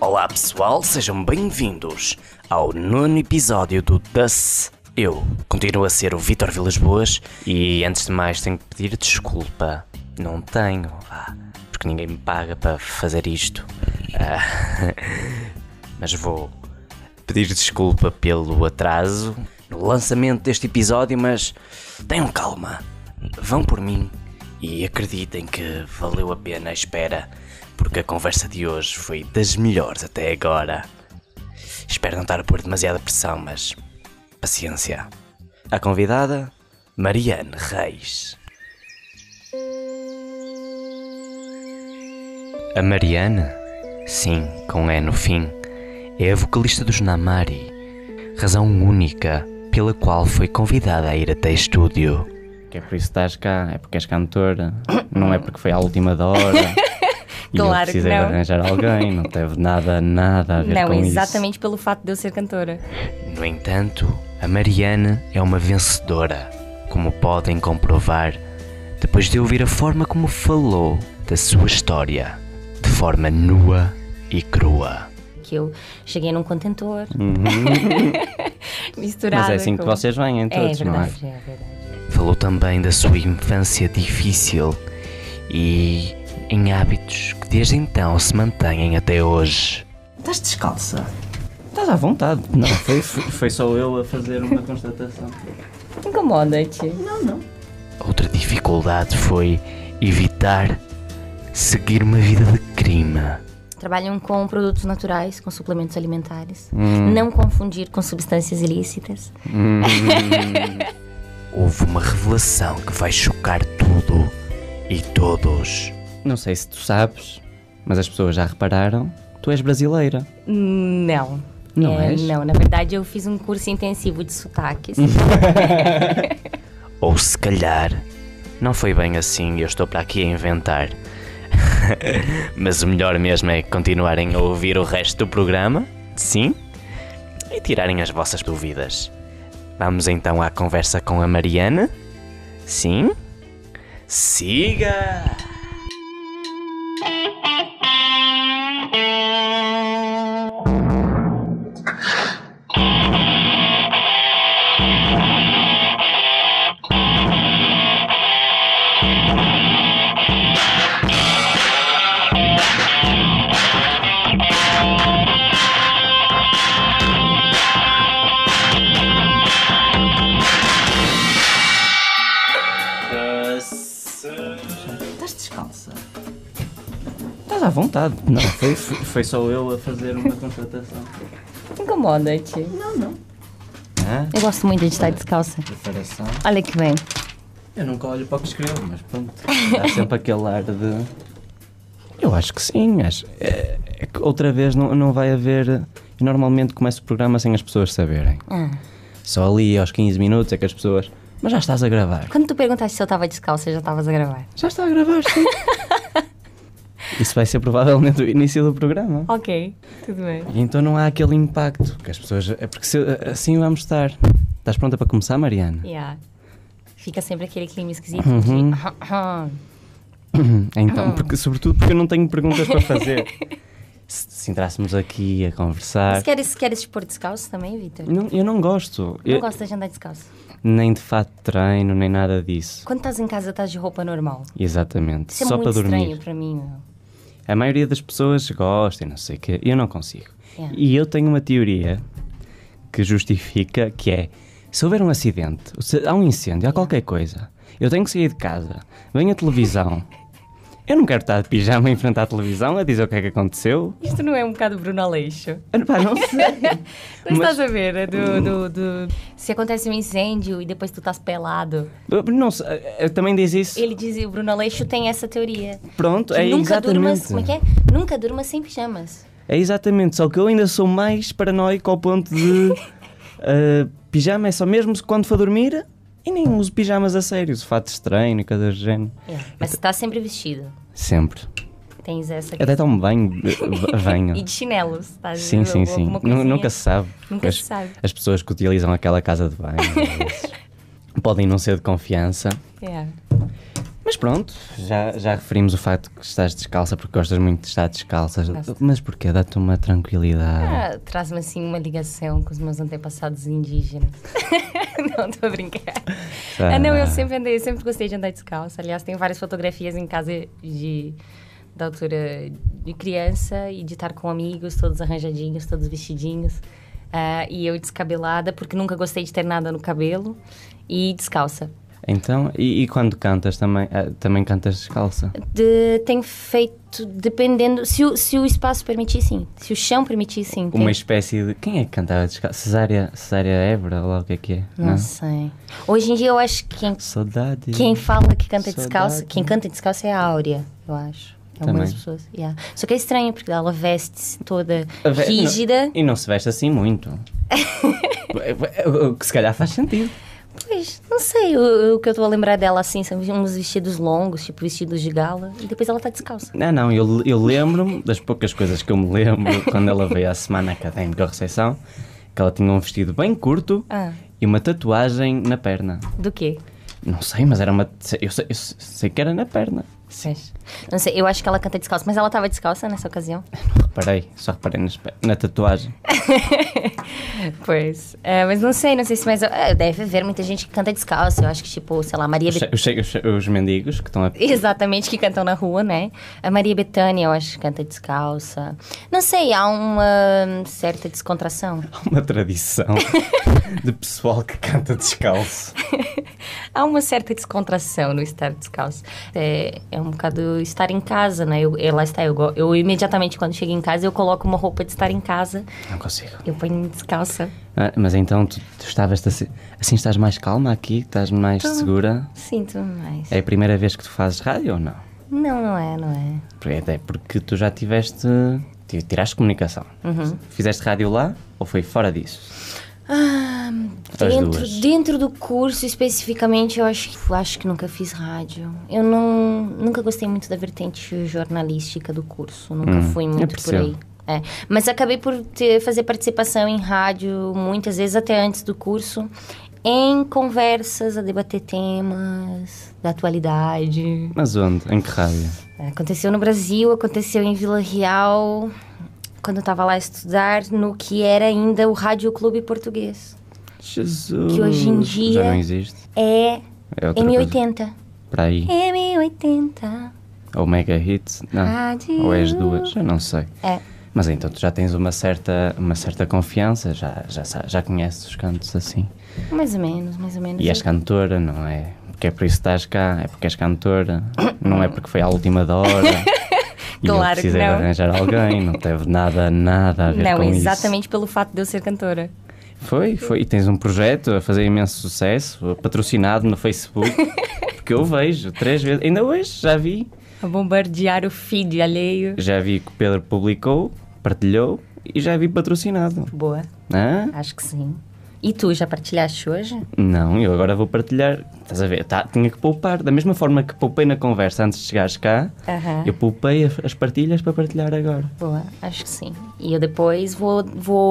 Olá pessoal, sejam bem-vindos ao 9º episódio do DUS. Eu continuo a ser o Vítor Vilas Boas e antes de mais tenho que pedir desculpa. Não tenho, porque ninguém me paga para fazer isto. Mas vou pedir desculpa pelo atraso no lançamento deste episódio, mas tenham calma, vão por mim e acreditem que valeu a pena a espera, porque a conversa de hoje foi das melhores até agora. Espero não estar a pôr demasiada pressão, mas paciência. A convidada, Mariane Reis. A Mariane, sim, com E no fim, é a vocalista dos Namari, razão única pela qual foi convidada a ir até estúdio. Que é por isso que estás cá, é porque és cantora, não é porque foi à última da hora. E claro eu precisei que não. de arranjar alguém, não teve nada a ver com Não, isso. exatamente pelo fato de eu ser cantora. No entanto, a Mariane é uma vencedora, como podem comprovar depois de ouvir a forma como falou da sua história, de forma nua e crua. Que eu cheguei num contentor, misturada. Mas é assim que com... vocês vêm em todos, é não é? verdade, é verdade. Falou também da sua infância difícil e em hábitos que desde então se mantêm até hoje. Estás descalça? Estás à vontade. Não, foi só eu a fazer uma constatação. Incomoda-te. Não. Outra dificuldade foi evitar seguir uma vida de crime. Trabalham com produtos naturais, com suplementos alimentares. Não confundir com substâncias ilícitas. Houve uma revelação que vai chocar tudo e todos. Não sei se tu sabes, mas as pessoas já repararam, tu és brasileira. Não. Não és? Não, na verdade eu fiz um curso intensivo de sotaques. Ou se calhar, não foi bem assim e eu estou para aqui a inventar. Mas o melhor mesmo é continuarem a ouvir o resto do programa, sim, e tirarem as vossas dúvidas. Vamos então à conversa com a Mariane? Sim? Siga! Estás descalça? Estás à vontade. Não, foi só eu a fazer uma constatação. Incomoda-te. Não. Eu gosto muito de estar descalça. Preparação. Olha que bem. Eu nunca olho para o que escrevo, mas pronto. Há sempre aquele ar de... Eu acho que sim. É que outra vez não vai haver... Eu normalmente começo o programa sem as pessoas saberem. Só ali aos 15 minutos é que as pessoas... Mas já estás a gravar. Quando tu perguntaste se eu estava descalça, já estavas a gravar. Já está a gravar, sim. Isso vai ser provavelmente o início do programa. Ok, tudo bem. E então não há aquele impacto que as pessoas... É porque assim vamos estar. Estás pronta para começar, Mariana? Yeah. Fica sempre aquele clima esquisito Então, sobretudo porque eu não tenho perguntas para fazer. Se entrássemos aqui a conversar... Mas queres te pôr descalço também, Vítor? Eu não gosto. Não gostas de andar descalço? Nem de fato de treino, nem nada disso. Quando estás em casa, estás de roupa normal. Exatamente. Isso é só muito para dormir. estranho para mim, meu. A maioria das pessoas gosta e não sei o quê. Eu não consigo. Yeah. E eu tenho uma teoria que justifica que é... Se houver um acidente, se há um incêndio, há qualquer coisa, eu tenho que sair de casa, vem a televisão... Eu não quero estar de pijama em frente à televisão a dizer o que é que aconteceu. Isto não é um bocado Bruno Aleixo? Pá, não sei. Não estás a ver? É se acontece um incêndio e depois tu estás pelado. Não sei, eu também diz isso. Ele diz, o Bruno Aleixo tem essa teoria. Pronto, Que é nunca exatamente. durmas, como é que é? Nunca durmas sem pijamas. É exatamente, só que eu ainda sou mais paranoico ao ponto de... pijama é só mesmo quando for dormir... E nem uso pijamas a sério, uso fatos de treino e coisas do género. Mas você está sempre vestido. Sempre. Tens essa... Até tomo banho, venho. E de chinelos, estás? Sim. Nunca se sabe. Nunca se sabe. As pessoas que utilizam aquela casa de banho às vezes, podem não ser de confiança. É. Mas pronto, já referimos o facto que estás descalça porque gostas muito de estar descalça. Gosto. Mas porquê? Dá-te uma tranquilidade. Traz-me assim uma ligação com os meus antepassados indígenas. Não, tô a brincar. Não, eu sempre gostei de andar descalça. Aliás, tenho várias fotografias em casa da altura de criança e de estar com amigos, todos arranjadinhos, todos vestidinhos. E eu descabelada, porque nunca gostei de ter nada no cabelo, e descalça. Então, e quando cantas também cantas descalça? Tenho feito, dependendo, se o espaço permitir, sim. Se o chão permitir, sim. Uma espécie de... Quem é que cantava descalça? Cesária Évora, ou lá o que é? Não sei. Hoje em dia eu acho que Saudade. quem fala que canta Saudade. descalça, quem canta descalça é a Áurea, eu acho. É uma das pessoas. Yeah. Só que é estranho, porque ela veste-se toda rígida. E não se veste assim muito. O que se calhar faz sentido. Pois, não sei. O que eu estou a lembrar dela assim são uns vestidos longos, tipo vestidos de gala, e depois ela está descalça. Não, eu lembro-me das poucas coisas que eu me lembro quando ela veio à semana académica à recepção, que ela tinha um vestido bem curto e uma tatuagem na perna. Do quê? Não sei, mas era uma... Eu sei que era na perna. Pois. Não sei, eu acho que ela canta descalça, mas ela estava descalça nessa ocasião? Só reparei na tatuagem. Pois, mas não sei se mais... deve haver muita gente que canta descalça, eu acho que tipo, sei lá, Maria... Os mendigos que estão a... Exatamente, que cantam na rua, né? A Maria Bethânia, eu acho que canta descalça. Não sei, há uma certa descontração. Há uma tradição de pessoal que canta descalço. Há uma certa descontração no estar descalço. É um bocado estar em casa, né? Lá está, eu imediatamente quando chego em casa eu coloco uma roupa de estar em casa. Não consigo. Eu ponho descalça. Mas então tu estavas assim estás mais calma aqui? Estás mais segura? Sinto mais. É a primeira vez que tu fazes rádio ou não? Não é. Até porque tu já tiraste comunicação. Fizeste rádio lá ou foi fora disso? Dentro do curso especificamente eu acho que nunca fiz rádio. Eu nunca gostei muito da vertente jornalística do curso, nunca fui muito por aí. Mas acabei por fazer participação em rádio muitas vezes até antes do curso, em conversas a debater temas da atualidade. Mas onde? Em que rádio? Aconteceu no Brasil, aconteceu em Vila Real, quando eu estava lá a estudar, no que era ainda o Rádio Clube Português. Jesus! Que hoje em dia já não existe. É M80. Para aí. M80. Ou Mega Hits? Não. Rádio. Ou é as duas? Eu não sei. É. Mas então tu já tens uma certa confiança, já conheces os cantos assim. Mais ou menos. E és cantora, não é? Porque é por isso que estás cá, é porque és cantora, não é porque foi à última da hora. E claro eu precisei que não. de arranjar alguém, não teve nada a ver com isso. Não, exatamente pelo fato de eu ser cantora. Foi. E tens um projeto a fazer imenso sucesso, patrocinado no Facebook, porque eu vejo 3 vezes, ainda hoje já vi. A bombardear o feed alheio. Já vi que o Pedro publicou, partilhou e já vi patrocinado. Boa. Hã? Acho que sim. E tu, já partilhaste hoje? Não, eu agora vou partilhar. Estás a ver? Tinha que poupar. Da mesma forma que poupei na conversa antes de chegares cá, eu poupei as partilhas para partilhar agora. Boa, acho que sim. E eu depois vou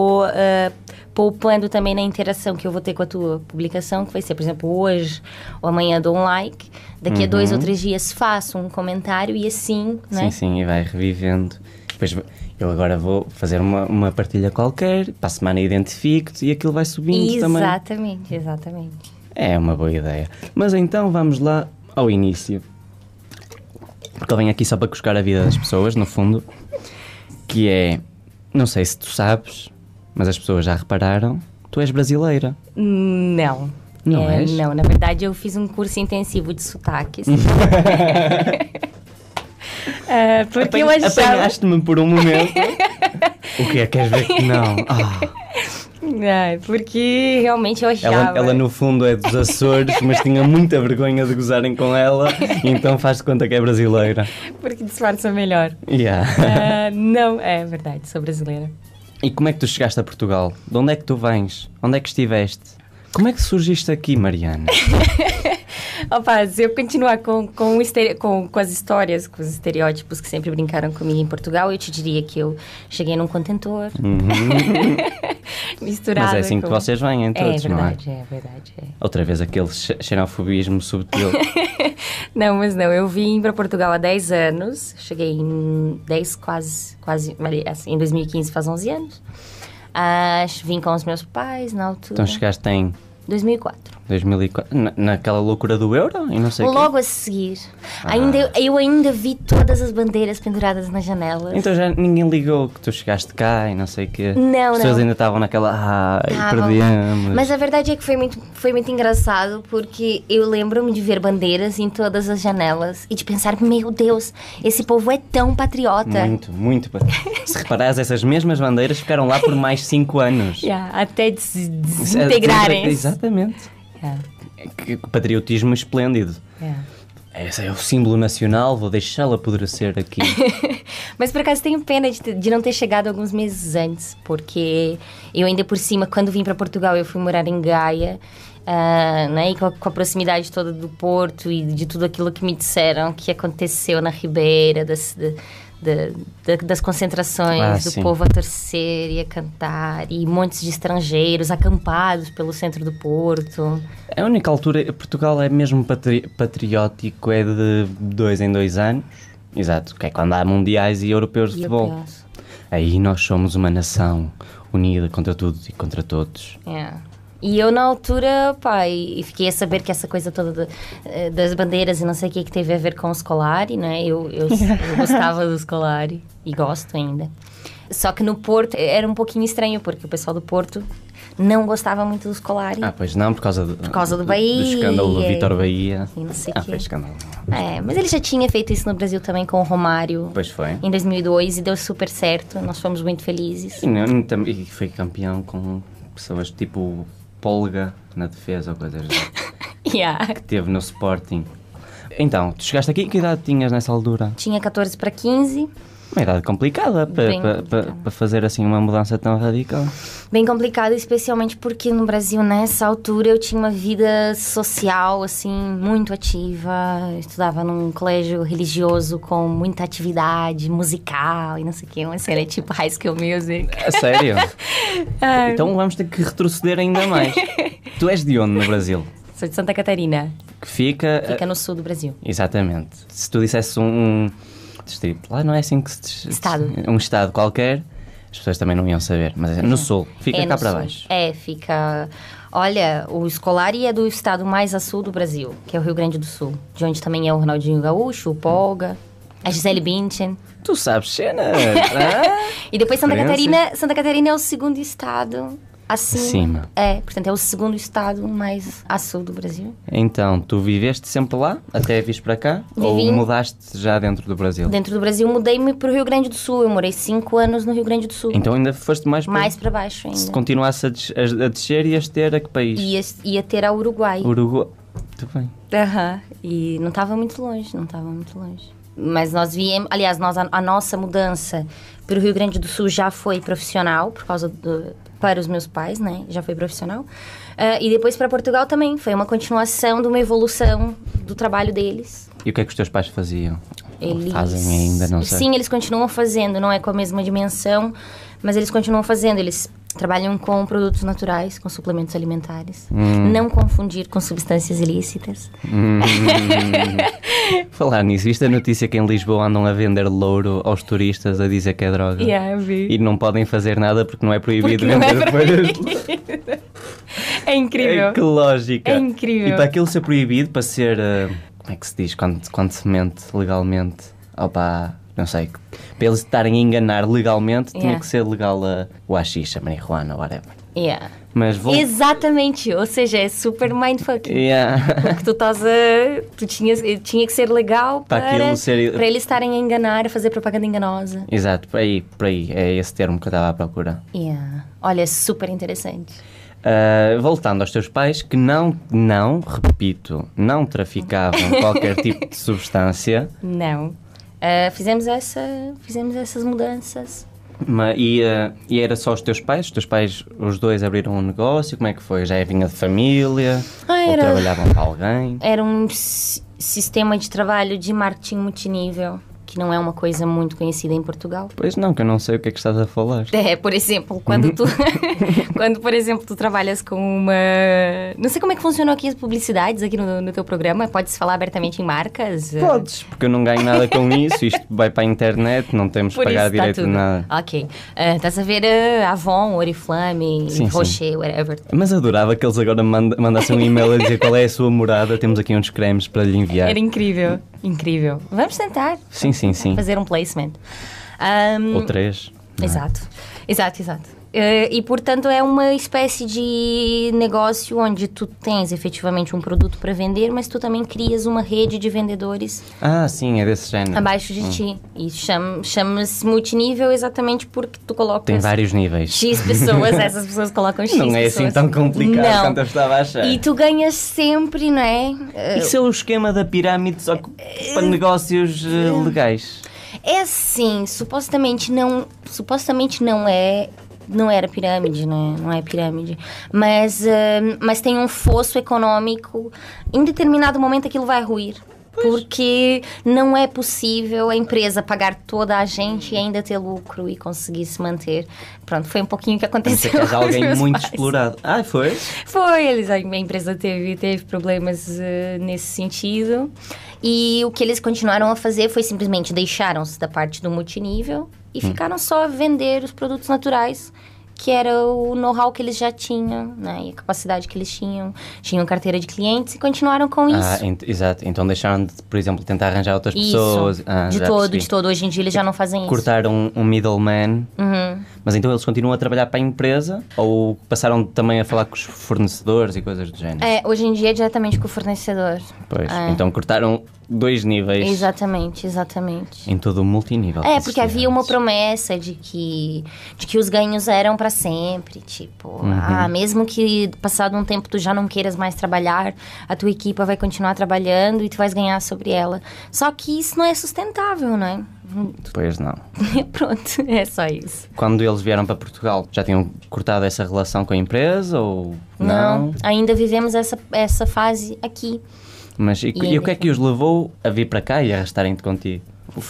poupando também na interação que eu vou ter com a tua publicação, que vai ser, por exemplo, hoje ou amanhã dou um like. Daqui a 2 ou 3 dias faço um comentário e assim, né? Sim, e vai revivendo. Depois eu agora vou fazer uma partilha qualquer, para a semana identifico-te e aquilo vai subindo também. Exatamente. É uma boa ideia. Mas então vamos lá ao início. Porque eu venho aqui só para cuscar a vida das pessoas, no fundo. Que é, não sei se tu sabes, mas as pessoas já repararam, tu és brasileira. Não. Não és? Não, na verdade eu fiz um curso intensivo de sotaques. Porque eu achava... Apanhaste-me por um momento. O que é? Queres ver que não? Porque realmente eu achava... Ela no fundo é dos Açores, mas tinha muita vergonha de gozarem com ela, e então faz de conta que é brasileira. Porque disfarça melhor. Não, é verdade, sou brasileira. E como é que tu chegaste a Portugal? De onde é que tu vens? Onde é que estiveste? Como é que surgiste aqui, Mariana? Opa, se eu continuar com as histórias, com os estereótipos que sempre brincaram comigo em Portugal, eu te diria que eu cheguei num contentor. Misturado. Mas é assim que vocês vêm em todos, não é? É verdade. Outra vez aquele xenofobismo subtil. Não, mas não. Eu vim para Portugal há 10 anos. Cheguei em 10, quase, assim, em 2015, faz 11 anos. Vim com os meus pais na altura. Então chegaste em 2004. 2004, naquela loucura do euro e não sei o quê. Logo a seguir. Eu ainda vi todas as bandeiras penduradas nas janelas. Então já ninguém ligou que tu chegaste cá e não sei o quê. Não, As pessoas ainda estavam naquela, perdemos. Mas a verdade é que foi muito engraçado, porque eu lembro-me de ver bandeiras em todas as janelas e de pensar, meu Deus, esse povo é tão patriota. Muito. Se reparares, essas mesmas bandeiras ficaram lá por mais 5 anos. Até se desintegrarem. Exatamente. Que patriotismo esplêndido. Esse é o símbolo nacional, vou deixá-lo apodrecer aqui. Mas por acaso tenho pena de não ter chegado alguns meses antes, porque eu ainda por cima, quando vim para Portugal, eu fui morar em Gaia, né, e com a proximidade toda do Porto e de tudo aquilo que me disseram que aconteceu na Ribeira, das concentrações do povo a torcer e a cantar, e montes de estrangeiros acampados pelo centro do Porto. A única altura, Portugal é mesmo patriótico, é de 2 em 2 anos. Exato, que é quando há mundiais e europeus de futebol. Aí nós somos uma nação unida contra tudo e contra todos. E eu, na altura, e fiquei a saber que essa coisa toda das bandeiras e não sei o que teve a ver com o Scolari, né? Eu gostava do Scolari e gosto ainda. Só que no Porto era um pouquinho estranho, porque o pessoal do Porto não gostava muito do Scolari. Pois não, por causa do Bahia. Do escândalo do Vítor Bahia. E não sei o quê. Foi escândalo. Mas ele já tinha feito isso no Brasil também com o Romário. Pois foi. Em 2002 e deu super certo. Nós fomos muito felizes. E foi campeão com pessoas tipo Polga na defesa ou coisas que teve no Sporting. Então, tu chegaste aqui, que idade tinhas nessa altura? Tinha 14 para 15. Uma idade complicada para fazer assim uma mudança tão radical. Bem complicada, especialmente porque no Brasil, nessa altura, eu tinha uma vida social, assim, muito ativa. Eu estudava num colégio religioso com muita atividade musical e não sei o que, uma série tipo High School Music. É sério? Então vamos ter que retroceder ainda mais. Tu és de onde no Brasil? Sou de Santa Catarina. Que fica no sul do Brasil. Exatamente. Se tu dissesse um distrito, lá não é assim que se estado. Um estado qualquer, as pessoas também não iam saber, mas é no sul, fica cá para baixo. Fica. Olha, o Scolari é do estado mais a sul do Brasil, que é o Rio Grande do Sul, de onde também é o Ronaldinho Gaúcho, o Polga, a Gisele Bündchen. Tu sabes cena. E depois Santa Catarina é o segundo estado acima. Portanto, é o segundo estado mais a sul do Brasil. Então, tu viveste sempre lá, até vires para cá? Ou mudaste já dentro do Brasil? Dentro do Brasil, mudei-me para o Rio Grande do Sul. Eu morei 5 anos no Rio Grande do Sul. Então ainda foste mais para baixo ainda. Se continuasse a descer, ias ter a que país? Ia ter a Uruguai. Muito bem. E não estava muito longe, Mas nós viemos... Aliás, a nossa mudança para o Rio Grande do Sul já foi profissional, para os meus pais, né? Já foi profissional. E depois para Portugal também. Foi uma continuação de uma evolução do trabalho deles. E o que é que os teus pais faziam? Fazem ainda, não sei. Sim, eles continuam fazendo. Não é com a mesma dimensão, mas eles continuam fazendo. Eles trabalham com produtos naturais, com suplementos alimentares. Não confundir com substâncias ilícitas. Falar nisso, viste a notícia que em Lisboa andam a vender louro aos turistas a dizer que é droga? Vi. E não podem fazer nada porque não é proibido vender depois. É incrível. Que lógica. É incrível. E para aquilo ser proibido, para ser... como é que se diz quando se mente legalmente? Não sei. Para eles estarem a enganar legalmente, tinha que ser legal o haxixe, a marihuana, whatever. Mas exatamente, ou seja, é super mindfucking. Porque tinha que ser legal para eles estarem a enganar, a fazer propaganda enganosa. Exato, por aí, é esse termo que eu estava à procura. Olha, é super interessante. Voltando aos teus pais, que não traficavam qualquer tipo de substância. Não. Fizemos essas mudanças. E era só os teus pais? Os teus pais, os dois, abriram um negócio? Como é que foi? Já vinha de família? Ou trabalhavam para alguém? Era um sistema de trabalho de marketing multinível que não é uma coisa muito conhecida em Portugal. Pois não, que eu não sei o que é que estás a falar. Por exemplo, quando tu quando, por exemplo, tu trabalhas com uma... Não sei como é que funcionam aqui as publicidades aqui no teu programa. Podes falar abertamente em marcas? Podes, porque eu não ganho nada com isso. Isto vai para a internet, não temos que pagar direito de nada. Ok. Estás a ver Avon, Oriflame, Rocher, whatever. Mas adorava que eles agora mandassem um e-mail a dizer qual é a sua morada. Temos aqui uns cremes para lhe enviar. Era incrível, incrível. Vamos tentar. Sim. Fazer um placement. Ou 3. Exato. E, portanto, é uma espécie de negócio onde tu tens efetivamente um produto para vender, mas tu também crias uma rede de vendedores. Ah, sim, é desse género. Abaixo de ti. E chama-se multinível exatamente porque tu colocas... Tem vários níveis. X pessoas, essas pessoas colocam X pessoas. Não é assim tão complicado quanto eu estava a achar. E tu ganhas sempre, não é? Isso é o esquema da pirâmide, só que para negócios legais. É assim, supostamente não é... Não era pirâmide, né? Não é pirâmide. Mas tem um fosso econômico. Em determinado momento aquilo vai ruir. Porque não é possível a empresa pagar toda a gente e ainda ter lucro e conseguir se manter. Pronto, foi um pouquinho o que aconteceu. Você quer alguém muito explorado. Ah, foi? Foi, a empresa teve problemas nesse sentido. E o que eles continuaram a fazer foi simplesmente deixaram-se da parte do multinível e ficaram só a vender os produtos naturais, que era o know-how que eles já tinham, né? E a capacidade que eles tinham. Tinham carteira de clientes e continuaram com isso. Exato. Então deixaram de, por exemplo, tentar arranjar outras pessoas. De todo. Hoje em dia eles já não fazem isso. Cortaram um middleman. Mas então eles continuam a trabalhar para a empresa ou passaram também a falar com os fornecedores e coisas do género? Hoje em dia é diretamente com o fornecedor. Pois, então cortaram 2 níveis. Exatamente. Em todo o multinível. Porque havia uma promessa de que os ganhos eram para sempre. Tipo, mesmo que passado um tempo tu já não queiras mais trabalhar, a tua equipa vai continuar trabalhando e tu vais ganhar sobre ela. Só que isso não é sustentável, não é? Pois não. Pronto, é só isso. Quando eles vieram para Portugal, já tinham cortado essa relação com a empresa ou não? Ainda vivemos essa fase aqui. Mas e o que é que os levou a vir para cá e arrastarem-te contigo?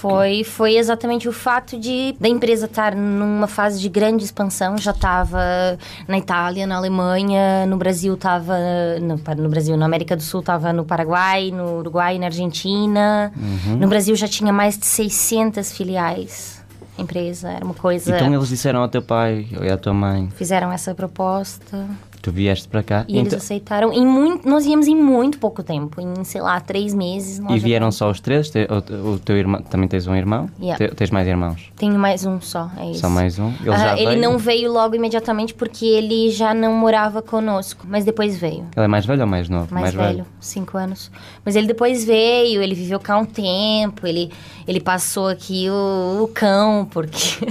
Foi exatamente o fato da empresa estar numa fase de grande expansão. Já estava na Itália, na Alemanha, no Brasil estava... No Brasil, na América do Sul estava no Paraguai, no Uruguai, na Argentina. No Brasil já tinha mais de 600 filiais. A empresa era uma coisa... Então eles disseram ao teu pai ou à tua mãe? Fizeram essa proposta... Tu vieste para cá? E eles aceitaram. Nós íamos em muito pouco tempo. Em, sei lá, 3 meses. E vieram só os 3? O teu irmão, também tens um irmão? Yeah. Tens mais irmãos? Tenho mais um só, é isso. Só mais um? Ele já veio? Ele não veio logo imediatamente porque ele já não morava conosco. Mas depois veio. Ele é mais velho ou mais novo? Mais velho, 5 anos. Mas ele depois veio, ele viveu cá um tempo. Ele passou aqui o cão, porque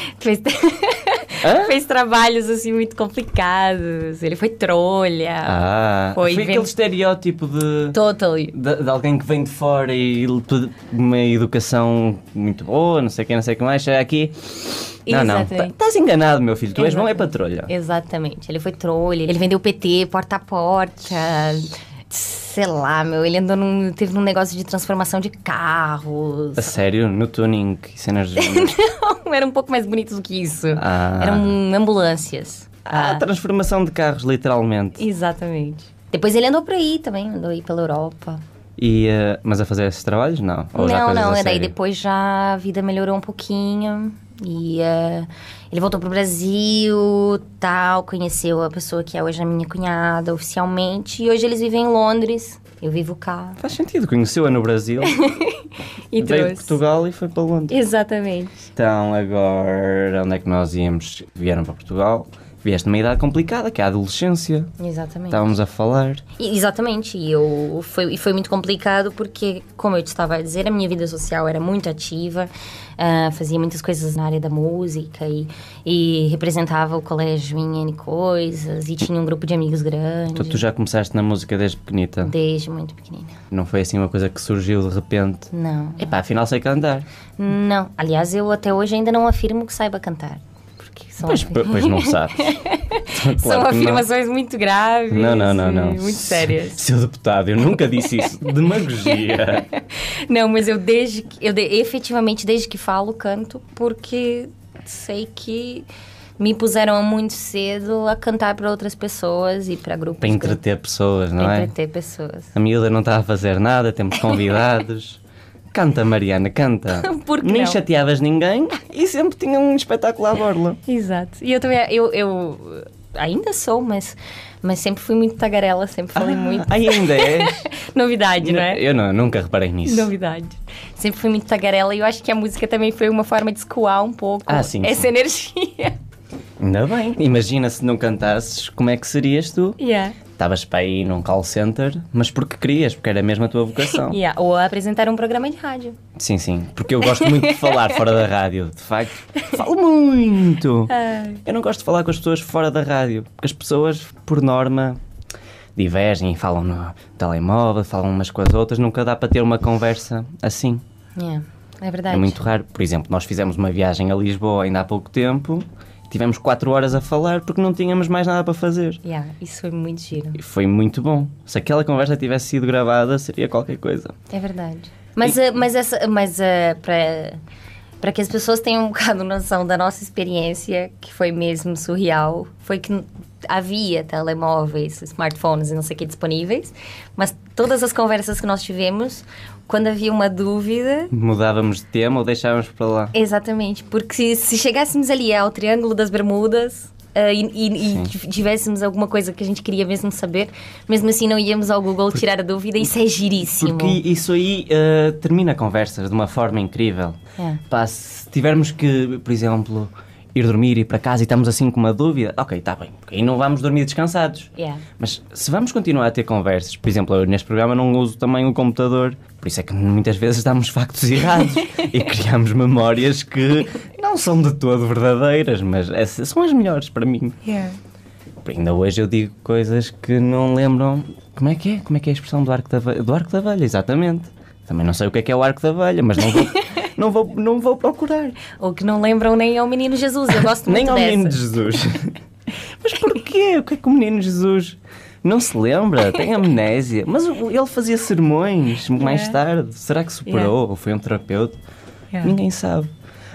fez trabalhos assim muito complicados. Ele foi trolha. Foi aquele estereótipo de... Totally. De alguém que vem de fora e uma educação muito boa, não sei o que mais, chega aqui... Não, estás enganado, meu filho, tu és bom é para trolha. Exatamente, ele foi trolha, ele vendeu PT porta a porta... Sei lá, ele teve um negócio de transformação de carros. A sério? No tuning e cenas de... Não, era um pouco mais bonito do que isso. Eram ambulâncias. Transformação de carros, literalmente. Exatamente. Depois ele andou por aí também, andou aí pela Europa. Mas a fazer esses trabalhos, não? Ou não, daí depois já a vida melhorou um pouquinho. E ele voltou pro Brasil, conheceu a pessoa que é hoje a minha cunhada oficialmente. E hoje eles vivem em Londres, eu vivo cá. Faz sentido, conheceu-a no Brasil. E veio de Portugal e foi para Londres. Exatamente. Então agora, onde é que nós íamos? Vieram para Portugal. Vieste numa idade complicada, que é a adolescência. Exatamente. Estávamos a falar. Exatamente. E foi muito complicado porque, como eu te estava a dizer, a minha vida social era muito ativa. Fazia muitas coisas na área da música e representava o colégio em N coisas. E tinha um grupo de amigos grande. Tu já começaste na música desde pequenita? Desde muito pequenina. Não foi assim uma coisa que surgiu de repente? Não. Afinal sei cantar. Não. Aliás, eu até hoje ainda não afirmo que saiba cantar. Pois não sabes. Claro São que não. afirmações muito graves. Não. Muito sérias. Seu deputado, eu nunca disse isso. Demagogia. Não, mas efetivamente, desde que falo, canto, porque sei que me puseram muito cedo a cantar para outras pessoas e para grupos. Para entreter pessoas, não Para é? entreter pessoas. A miúda não está a fazer nada, temos convidados. Canta, Mariana, canta. Por que Nem não? chateavas ninguém e sempre tinha um espetáculo à borla. Exato. E eu também, eu ainda sou, mas sempre fui muito tagarela, sempre falei muito. Aí ainda és? Novidade, não é? Eu nunca reparei nisso. Novidade. Sempre fui muito tagarela e eu acho que a música também foi uma forma de escoar um pouco Sim, essa energia. Ainda bem. Imagina se não cantasses, como é que serias tu? Yeah. Estavas para ir num call center, mas porque querias, porque era mesmo a tua vocação. Yeah. Ou a apresentar um programa de rádio. Sim, porque eu gosto muito de falar fora da rádio, de facto. Falo muito! Eu não gosto de falar com as pessoas fora da rádio, porque as pessoas, por norma, divergem, falam no telemóvel, falam umas com as outras, nunca dá para ter uma conversa assim. Yeah. É verdade. É muito raro. Por exemplo, nós fizemos uma viagem a Lisboa ainda há pouco tempo, tivemos 4 horas a falar porque não tínhamos mais nada para fazer. Yeah, isso foi muito giro. E foi muito bom. Se aquela conversa tivesse sido gravada, seria qualquer coisa. É verdade. Mas para que as pessoas tenham um bocado noção da nossa experiência, que foi mesmo surreal, foi que havia telemóveis, smartphones e não sei o que disponíveis, mas todas as conversas que nós tivemos, quando havia uma dúvida... Mudávamos de tema ou deixávamos para lá. Exatamente, porque se chegássemos ali ao Triângulo das Bermudas... e tivéssemos alguma coisa que a gente queria mesmo saber, mesmo assim não íamos ao Google tirar a dúvida. Isso é giríssimo. Porque isso aí termina conversas de uma forma incrível. É. Pá, se tivermos que, por exemplo, ir dormir, ir para casa e estamos assim com uma dúvida, ok, está bem, porque aí não vamos dormir descansados. Yeah. Mas se vamos continuar a ter conversas, por exemplo, eu neste programa não uso também o computador, por isso é que muitas vezes damos factos errados e criamos memórias que não são de todo verdadeiras, mas essas são as melhores para mim. Yeah. Ainda hoje eu digo coisas que não lembram. Como é que é? Como é que é a expressão do arco da velha? Do arco da velha, exatamente. Também não sei o que é o arco da velha, mas não vou procurar. Ou que não lembram nem ao Menino Jesus. Eu gosto muito nem ao dessa. Menino de Jesus. Mas porquê? O que é que o Menino Jesus não se lembra? Tem amnésia. Mas ele fazia sermões mais tarde. Será que superou? Ou foi um terapeuta? Yeah. Ninguém sabe.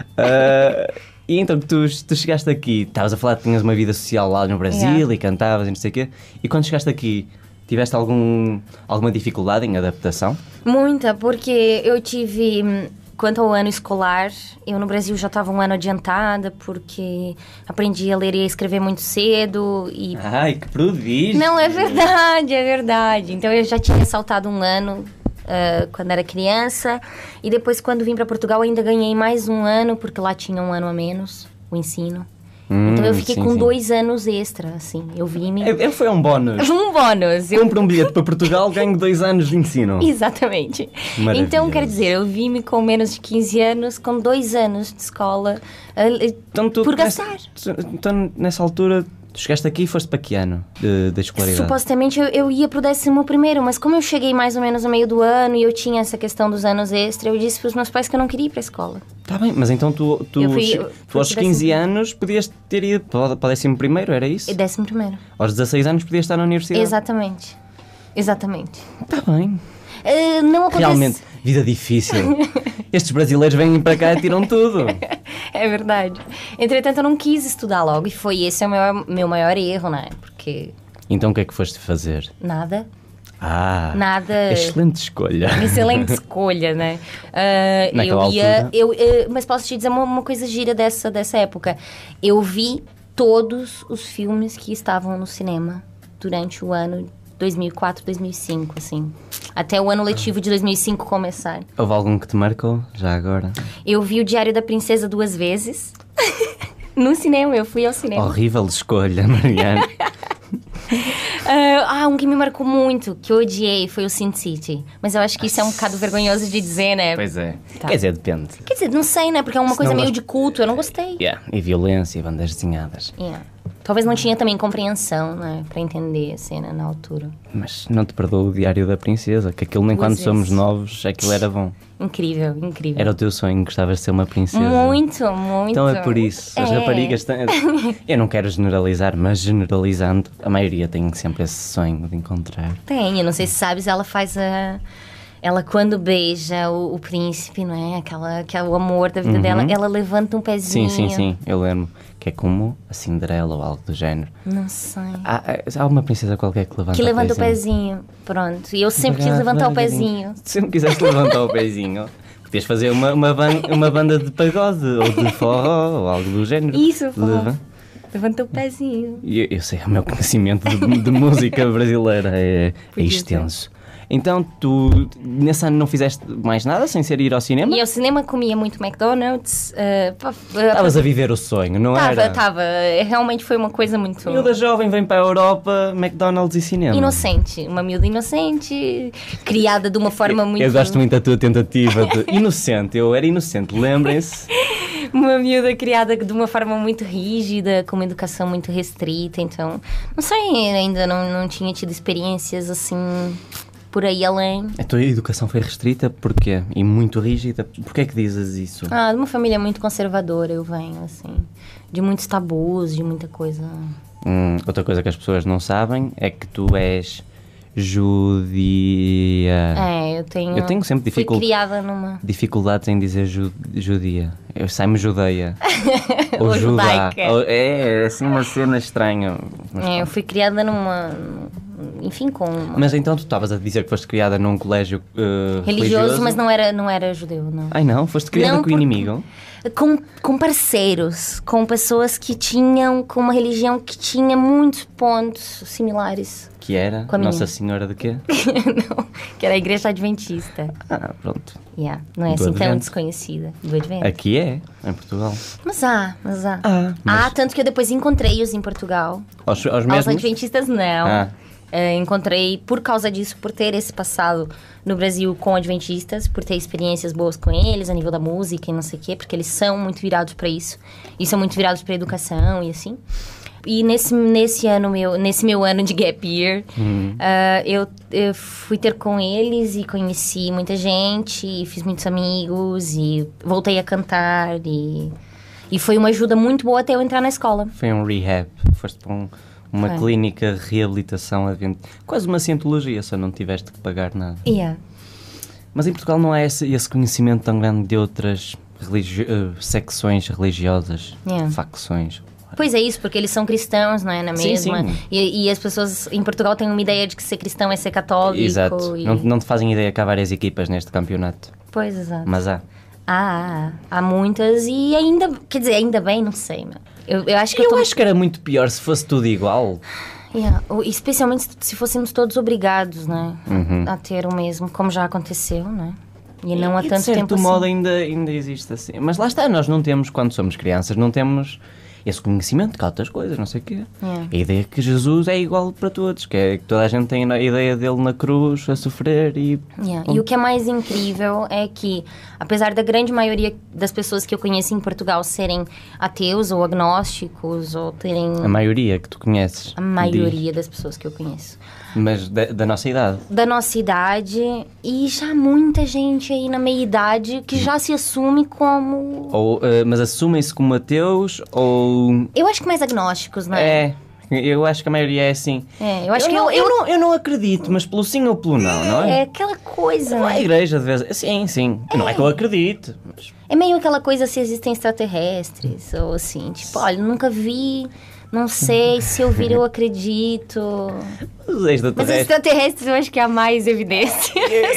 E então tu chegaste aqui, estavas a falar que tinhas uma vida social lá no Brasil e cantavas e não sei o quê. E quando chegaste aqui, tiveste alguma dificuldade em adaptação? Muita, porque eu tive... Quanto ao ano escolar, eu no Brasil já estava um ano adiantada, porque aprendi a ler e a escrever muito cedo e... Ai, que prodígio! Não, é verdade. Então eu já tinha saltado um ano quando era criança. E depois, quando vim para Portugal, ainda ganhei mais um ano, porque lá tinha um ano a menos, o ensino. Então eu fiquei com 2 anos extra, assim. Eu vi-me... Foi um bónus. Um bónus. Compro um bilhete para Portugal, ganho 2 anos de ensino. Exatamente. Então, quer dizer, eu vi-me com menos de 15 anos, com 2 anos de escola, Então, por gastar. Então, nessa altura, tu chegaste aqui e foste para que ano da escolaridade? Supostamente eu ia pro 11º, mas como eu cheguei mais ou menos no meio do ano e eu tinha essa questão dos anos extra, eu disse pros meus pais que eu não queria ir pra escola. Tá bem, mas então tu aos 15 anos podias ter ido para o 11º, era isso? 11º. Aos 16 anos podias estar na universidade? Exatamente. Tá bem. Não acontece... Realmente, vida difícil. Estes brasileiros vêm para cá e tiram tudo. É verdade. Entretanto, eu não quis estudar logo e foi esse o meu maior erro, né? Porque... Então o que é que foste fazer? Nada. Nada. Excelente escolha. Excelente escolha, né? Mas posso te dizer uma coisa gira dessa época. Eu vi todos os filmes que estavam no cinema durante o ano 2004, 2005, assim. Até o ano letivo de 2005 começar. Houve algum que te marcou, já agora? Eu vi o Diário da Princesa 2 vezes. No cinema, eu fui ao cinema. Horrível escolha, Mariana. Um que me marcou muito, que eu odiei, foi o Sin City. Mas eu acho que isso é um bocado vergonhoso de dizer, né? Pois é. Tá. Quer dizer, depende. Quer dizer, não sei, né? Porque é uma coisa meio de culto, eu não gostei. E violência, bandas desenhadas. Talvez não tinha também compreensão, né? Pra entender a cena na altura. Mas não te perdoa o Diário da Princesa, que aquilo nem quando Pois é. somos novos, aquilo era bom. Incrível, incrível. Era o teu sonho, gostavas de ser uma princesa. Muito, muito. Então é por isso. As raparigas têm... Eu não quero generalizar, mas generalizando, a maioria tem sempre esse sonho de encontrar. Tem, eu não sei se sabes, ela faz a... Ela, quando beija o príncipe, não é? Que é o amor da vida dela, ela levanta um pezinho. Sim, eu lembro. Que é como a Cinderela ou algo do género. Não sei. Há uma princesa qualquer que levanta O pezinho. Pronto. E eu sempre quis levantar o pezinho. Se sempre quiseste levantar o pezinho, podias fazer uma banda de pagode ou de forró ou algo do género. Isso, forró. Levanta o pezinho. Eu sei, o meu conhecimento de música brasileira é extenso. Então, tu nesse ano não fizeste mais nada sem ser ir ao cinema? E ao cinema comia muito McDonald's. Estavas a viver o sonho, não era? Tava. Realmente foi uma coisa muito... Miúda jovem vem para a Europa, McDonald's e cinema. Inocente. Uma miúda inocente, criada de uma forma muito... Eu gosto muito da tua tentativa de... Inocente, eu era inocente, lembrem-se. Uma miúda criada de uma forma muito rígida, com uma educação muito restrita. Então, não sei, ainda não tinha tido experiências assim... por aí além. A tua educação foi restrita porquê? E muito rígida? Porquê é que dizes isso? De uma família muito conservadora eu venho, assim. De muitos tabus, de muita coisa. Outra coisa que as pessoas não sabem é que tu és judia. Eu tenho sempre fui criada numa... dificuldades em dizer judia. Eu sai-me judeia. Ou judá. judaica. É assim uma cena estranha. Eu fui criada numa... Enfim, com... Mas então tu estavas a dizer que foste criada num colégio religioso, mas não era judeu, não. Ai não? Foste criada com o inimigo? Com parceiros, com pessoas que tinham, com uma religião que tinha muitos pontos similares. Que era? Com a minha. Nossa Senhora de quê? Não, que era a Igreja Adventista. Pronto. Não é Do assim tão Advento. desconhecida. Do Advento. Aqui é, em Portugal. Mas há. Mas- Tanto que eu depois encontrei-os em Portugal. Aos Aos mesmos? Adventistas, não. Encontrei por causa disso, por ter esse passado no Brasil com Adventistas, por ter experiências boas com eles, a nível da música e não sei o quê, porque eles são muito virados para isso. E são muito virados para educação e assim. E nesse meu ano de gap year, eu fui ter com eles e conheci muita gente, e fiz muitos amigos, e voltei a cantar, e foi uma ajuda muito boa até eu entrar na escola. Foi um rehab. Foste para uma clínica de reabilitação, quase uma cientologia, só não tiveste que pagar nada. Mas em Portugal não há esse conhecimento tão grande de outras secções religiosas, facções. Pois é isso, porque eles são cristãos, não é? Na mesma. Sim. E as pessoas em Portugal têm uma ideia de que ser cristão é ser católico. Exato. E... Não te fazem ideia que há várias equipas neste campeonato. Pois, exato. Mas há. Há muitas e ainda... Quer dizer, ainda bem, não sei, meu. Eu acho que acho que era muito pior se fosse tudo igual. Especialmente se fôssemos todos obrigados, né? A ter o mesmo, como já aconteceu, né? E não há tanto tempo assim. De certo modo ainda existe assim. Mas lá está, nós não temos, quando somos crianças, não temos esse conhecimento que há outras coisas, não sei o quê. A ideia é que Jesus é igual para todos, que é que toda a gente tem a ideia dele na cruz, a sofrer e... E o que é mais incrível é que, apesar da grande maioria das pessoas que eu conheço em Portugal serem ateus ou agnósticos, ou terem... A maioria que tu conheces. A maioria das pessoas que eu conheço. Mas da nossa idade. Da nossa idade, e já muita gente aí na meia-idade que já se assume como... Mas assumem-se como ateus ou... Eu acho que mais agnósticos, não é? Eu acho que a maioria é assim. Eu acho eu não acredito, mas pelo sim ou pelo não é? É aquela coisa, Não é a né? igreja, de vez... Sim. Não é que eu acredito. Mas... É meio aquela coisa se existem extraterrestres, ou assim, tipo, olha, nunca vi... Não sei, se eu vir eu acredito. Mas extraterrestres eu acho que há mais evidência.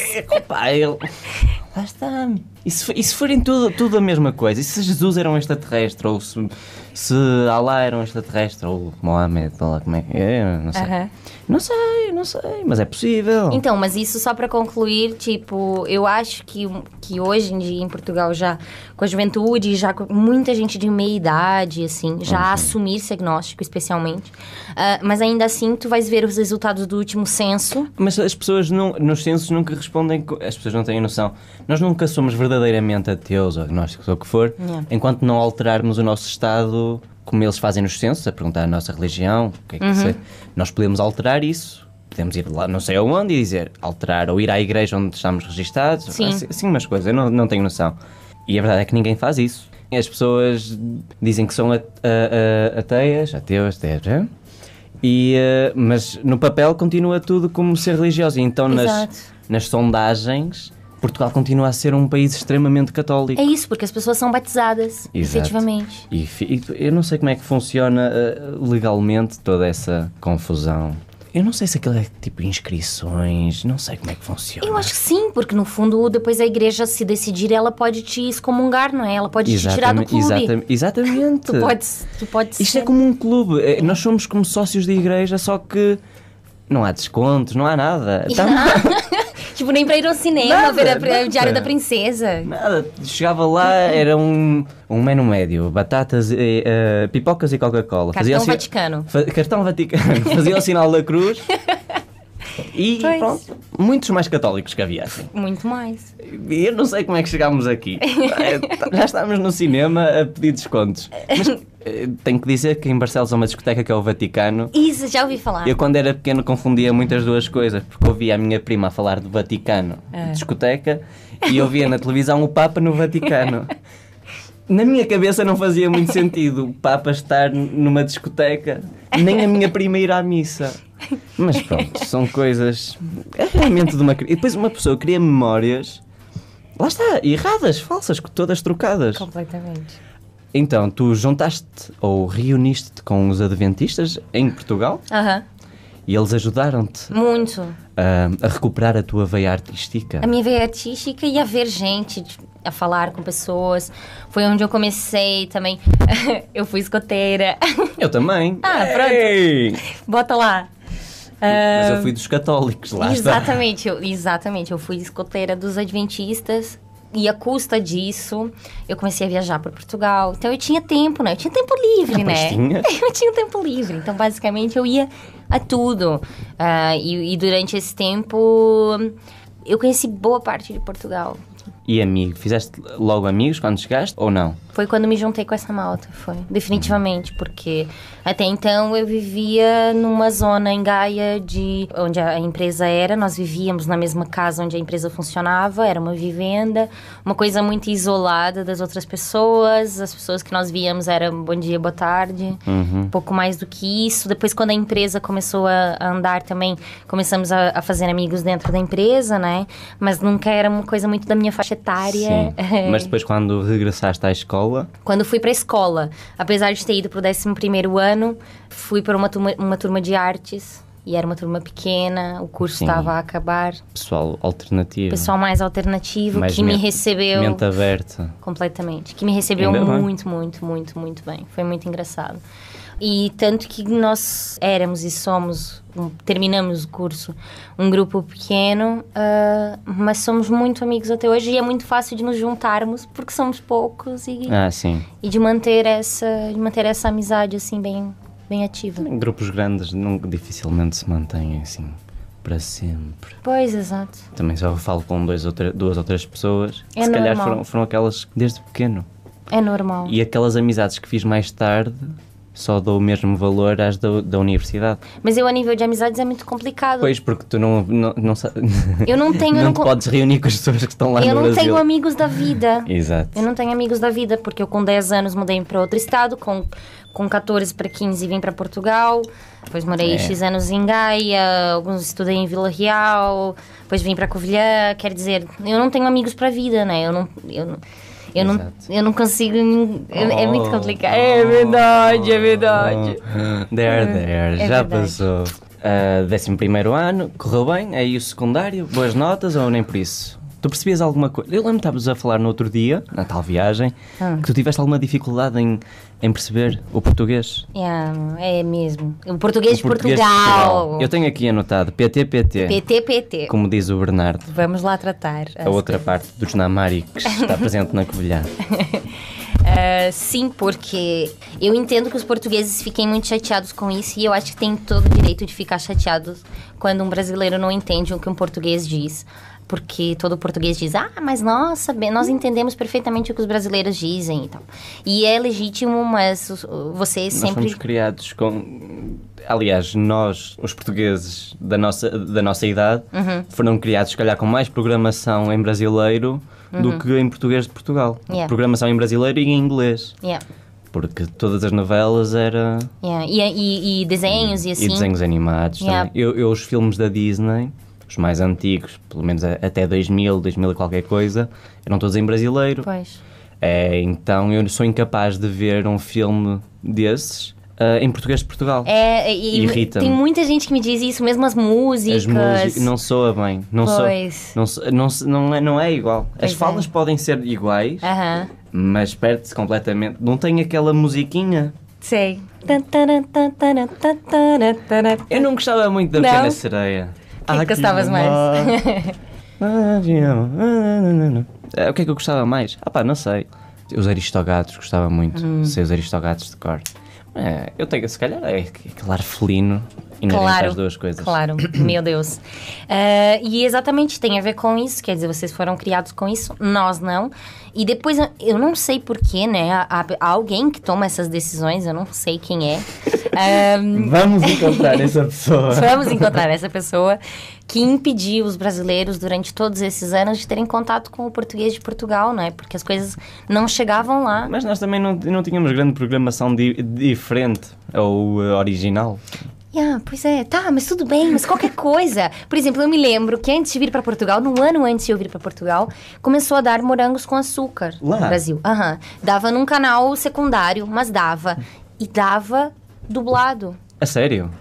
Lá está. E se forem tudo a mesma coisa? E se Jesus era um extraterrestre? Ou se Allah era um extraterrestre? Ou Mohamed? Ou lá como é que é? Não sei. Não sei. Mas é possível. Então, mas isso só para concluir, tipo, eu acho que hoje em dia em Portugal já, com a juventude, já com muita gente de meia idade, assim, já assumir-se agnóstico, especialmente. Mas ainda assim, tu vais ver os resultados do último censo. Mas as pessoas nos censos nunca respondem... As pessoas não têm noção. Nós nunca somos verdadeiramente ateus ou agnósticos ou o que for, enquanto não alterarmos o nosso estado como eles fazem nos censos, a perguntar a nossa religião, o que é que sei, nós podemos alterar isso. Podemos ir lá não sei aonde e dizer alterar, ou ir à igreja onde estamos registados. Sim. Assim umas coisas, eu não tenho noção. E a verdade é que ninguém faz isso. As pessoas dizem que são ateias, mas no papel continua tudo como ser religioso. E então nas sondagens, Portugal continua a ser um país extremamente católico. É isso, porque as pessoas são batizadas, efetivamente. E eu não sei como é que funciona legalmente toda essa confusão. Eu não sei se aquilo é tipo inscrições, não sei como é que funciona. Eu acho que sim, porque no fundo, depois a igreja se decidir, ela pode te excomungar, não é? Ela pode te tirar do clube. Exatamente. Tu podes Isto ser... é como um clube. Nós somos como sócios de igreja, só que não há descontos, não há nada. Tipo, nem para ir ao cinema, ver o Diário da Princesa. Nada. Chegava lá, era um menu médio, batatas, pipocas e Coca-Cola. Cartão Vaticano. Cartão Vaticano. Fazia o sinal da cruz. E pronto, muitos mais católicos que havia assim. Muito mais. E eu não sei como é que chegámos aqui. Já estávamos no cinema a pedir descontos. Mas tenho que dizer que em Barcelos há uma discoteca que é o Vaticano. Isso, já ouvi falar. Eu quando era pequeno confundia muitas duas coisas, porque ouvia a minha prima a falar do Vaticano, discoteca, e ouvia na televisão o Papa no Vaticano. Na minha cabeça não fazia muito sentido o Papa estar numa discoteca, nem a minha prima ir à missa. Mas pronto, são coisas... É realmente de uma... E depois uma pessoa cria memórias, lá está, erradas, falsas, todas trocadas. Completamente. Então, tu juntaste ou reuniste-te com os adventistas em Portugal e eles ajudaram-te muito a recuperar a tua veia artística. A minha veia artística e a ver gente, a falar com pessoas. Foi onde eu comecei também. Eu fui escoteira. Eu também. Pronto. Ei! Bota lá. Mas eu fui dos católicos, lá exatamente, eu fui escoteira dos adventistas. E à custa disso, eu comecei a viajar para Portugal. Então eu tinha tempo, né? Eu tinha tempo livre, né? Eu tinha tempo livre. Então, basicamente, eu ia a tudo. E durante esse tempo, eu conheci boa parte de Portugal. E amigo? Fizeste logo amigos quando chegaste ou não? Foi quando me juntei com essa malta, foi. Definitivamente, porque até então eu vivia numa zona em Gaia onde a empresa era, nós vivíamos na mesma casa onde a empresa funcionava, era uma vivenda, uma coisa muito isolada das outras pessoas, as pessoas que nós víamos eram bom dia, boa tarde, pouco mais do que isso. Depois, quando a empresa começou a andar também, começamos a fazer amigos dentro da empresa, né? Mas nunca era uma coisa muito da minha faixa etária. Mas depois, quando regressaste à escola? Quando fui para a escola, apesar de ter ido para o 11º ano, fui para uma turma de artes. E era uma turma pequena, o curso estava a acabar. Pessoal alternativo. Pessoal mais alternativo, que me recebeu... Mente aberta. Completamente. Que me recebeu muito, muito, muito, muito bem. Foi muito engraçado. E tanto que nós éramos e somos, terminamos o curso, um grupo pequeno, mas somos muito amigos até hoje e é muito fácil de nos juntarmos porque somos poucos e de manter essa amizade assim bem ativa. Em grupos grandes dificilmente se mantêm assim para sempre. Pois, exato. Também só falo com duas ou três pessoas que se normal. calhar foram aquelas desde pequeno. É normal. E aquelas amizades que fiz mais tarde só dou o mesmo valor às da universidade. Mas eu, a nível de amizades, é muito complicado. Pois, porque tu não eu não tenho... não te podes reunir com as pessoas que estão lá no Brasil. Eu não tenho amigos da vida. Exato. Eu não tenho amigos da vida, porque eu com 10 anos mudei para outro estado, com 14 para 15 vim para Portugal, depois morei X anos em Gaia, alguns estudei em Vila Real, depois vim para Covilhã, quer dizer, eu não tenho amigos para a vida, né? Eu não consigo... É muito complicado. É verdade. Já verdade. Passou. 11º ano, correu bem, aí o secundário, boas notas ou nem por isso? Tu percebias alguma coisa? Eu lembro que estávamos a falar no outro dia, na tal viagem, que tu tiveste alguma dificuldade em perceber o português. É mesmo. O português de Portugal. Eu tenho aqui anotado PT. PT. Como diz o Bernardo. Vamos lá tratar. A outra parte dos Namari que está presente na Covilhã. Sim, porque eu entendo que os portugueses fiquem muito chateados com isso e eu acho que tem todo o direito de ficar chateados quando um brasileiro não entende o que um português diz. porque todo português diz, mas nós entendemos perfeitamente o que os brasileiros dizem e tal. E é legítimo, mas vocês Nós sempre... fomos criados com... Aliás, nós, os portugueses da nossa idade, foram criados, se calhar, com mais programação em brasileiro do que em português de Portugal. Yeah. Programação em brasileiro e em inglês. Yeah. Porque todas as novelas era... Yeah. E desenhos e assim. E desenhos animados Yeah. também. Eu, os filmes da Disney, os mais antigos, pelo menos até 2000 e qualquer coisa, eram todos em brasileiro. Pois. Então eu sou incapaz de ver um filme desses em português de Portugal. Irrita-me. Tem muita gente que me diz isso, mesmo as músicas. As músicas não soa bem. Não é igual. Pois as falas podem ser iguais, mas perde-se completamente. Não tem aquela musiquinha. Sei. Eu não gostava muito da Pequena Sereia. O que gostavas mais? O que é que eu gostava mais? Não sei. Os Aristogatos, gostava muito. Sei os Aristogatos de cor. Eu tenho, se calhar, aquele ar felino inerente às duas coisas. Claro, meu Deus. E exatamente tem a ver com isso, quer dizer, vocês foram criados com isso, nós não. E depois, eu não sei porquê, né? Há alguém que toma essas decisões, eu não sei quem é. Vamos encontrar essa pessoa. Vamos encontrar essa pessoa que impediu os brasileiros durante todos esses anos de terem contato com o português de Portugal, né? Porque as coisas não chegavam lá. Mas nós também não tínhamos grande programação diferente ou original. Pois é, mas tudo bem, mas qualquer coisa. Por exemplo, eu me lembro que antes de vir para Portugal, no ano antes de eu vir para Portugal, começou a dar morangos com açúcar lá no Brasil. Dava num canal secundário, mas dava. E dava dublado. A sério?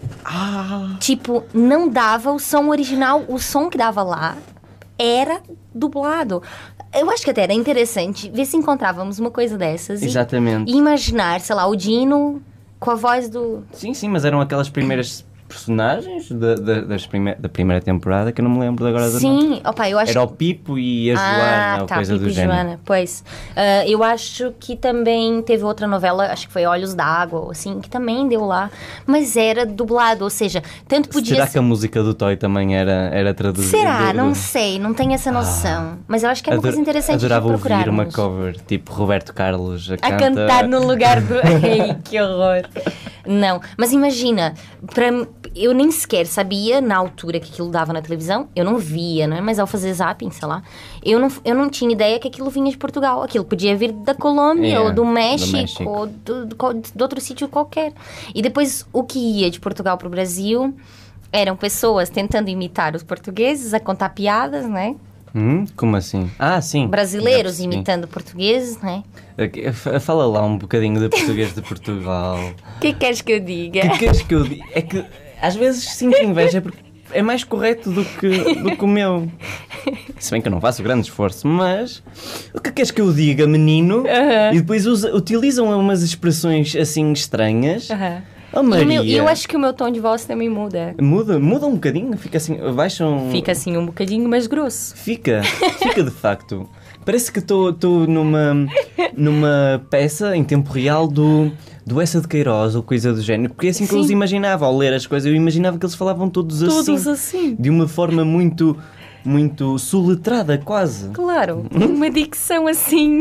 Tipo, não dava o som original, o som que dava lá era dublado. Eu acho que até era interessante ver se encontrávamos uma coisa dessas. Exatamente. E imaginar, sei lá, o Dino com a voz do... Sim, mas eram aquelas primeiras personagens da primeira temporada que eu não me lembro agora do nome. Sim, eu acho era o Pipo e a Joana, ou coisa Pipo do e género. Joana, pois. Eu acho que também teve outra novela, acho que foi Olhos d'Água, assim, que também deu lá, mas era dublado, ou seja, tanto podia... Será que a música do Toy também era traduzida? Será? Não sei, não tenho essa noção. Mas eu acho que é uma coisa interessante de procurarmos. Adorava ouvir uma cover, tipo Roberto Carlos a cantar no lugar do... Ei, que horror. Não, mas imagina, eu nem sequer sabia na altura que aquilo dava na televisão, eu não via, né? Mas ao fazer zapping, sei lá, eu não tinha ideia que aquilo vinha de Portugal. Aquilo podia vir da Colômbia, ou do México, ou de outro sítio qualquer. E depois, o que ia de Portugal para o Brasil eram pessoas tentando imitar os portugueses, a contar piadas, né? Como assim? Sim. Brasileiros imitando portugueses, né? Fala lá um bocadinho de português de Portugal. O que queres que eu diga? O que queres que eu diga? É que às vezes sinto inveja porque é mais correto do que o meu. Se bem que eu não faço grande esforço, mas o que queres que eu diga, menino? E depois utilizam umas expressões assim estranhas. Maria. Eu acho que o meu tom de voz também muda. Muda um bocadinho? Fica assim, Fica assim um bocadinho mais grosso. Fica de facto. Parece que estou numa peça em tempo real do Essa de Queiroz ou coisa do género. Porque é assim que eu os imaginava. Ao ler as coisas, eu imaginava que eles falavam todos assim. De uma forma muito soletrada, quase. Claro, uma dicção assim.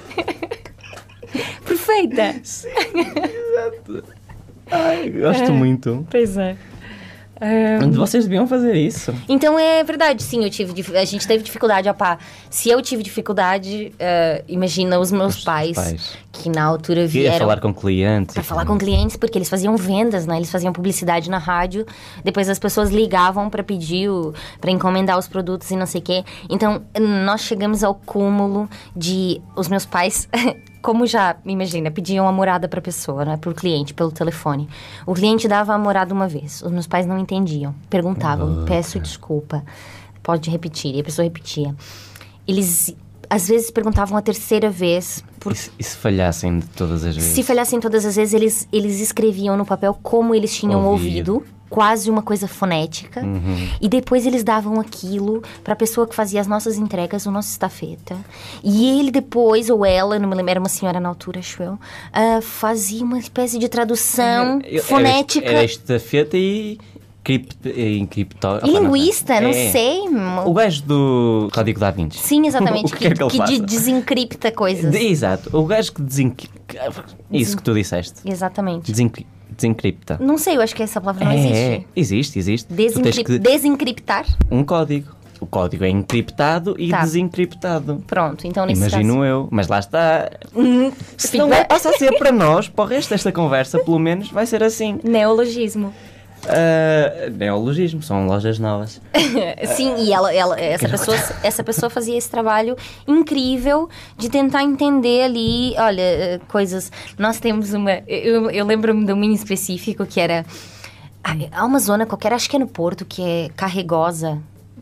Perfeita. Sim, exato. Gosto muito. Pois é. Vocês deviam fazer isso. Então é verdade, sim, a gente teve dificuldade, se eu tive dificuldade, imagina os meus pais, que na altura vieram... Para falar com clientes. Para falar com clientes, porque eles faziam vendas, né? Eles faziam publicidade na rádio, depois as pessoas ligavam para pedir, para encomendar os produtos e não sei o quê. Então, nós chegamos ao cúmulo de os meus pais... Como já, imagina, pediam a morada para a pessoa, né, para o cliente, pelo telefone. O cliente dava a morada uma vez, os meus pais não entendiam. Perguntavam, peço desculpa, pode repetir. E a pessoa repetia. Eles, às vezes, perguntavam a terceira vez. E se falhassem todas as vezes? Se falhassem todas as vezes, eles escreviam no papel como eles tinham ouvido. Quase uma coisa fonética. E depois eles davam aquilo para a pessoa que fazia as nossas entregas, o nosso estafeta. E ele depois, ou ela, não me lembro, era uma senhora na altura, acho eu, fazia uma espécie de tradução fonética. Era estafeta e Linguista? Não sei. O gajo do Código da Vinci. Sim, exatamente. O que é que ele faz? Desencripta coisas. Exato. O gajo que Isso que tu disseste. Exatamente. Desencripta. Não sei, eu acho que essa palavra não existe. Existe. Desencriptar? Um código. O código é encriptado e desencriptado. Pronto, então nesse Imagino caso... eu, mas lá está. Se não passa a ser para nós, para o resto desta conversa, pelo menos, vai ser assim. Neologismo. Neologismo, são lojas novas. Sim, e essa pessoa fazia esse trabalho incrível de tentar entender ali, olha, coisas. Nós temos uma. Eu lembro-me de um mini específico que era. Há uma zona qualquer, acho que é no Porto, que é Carregosa.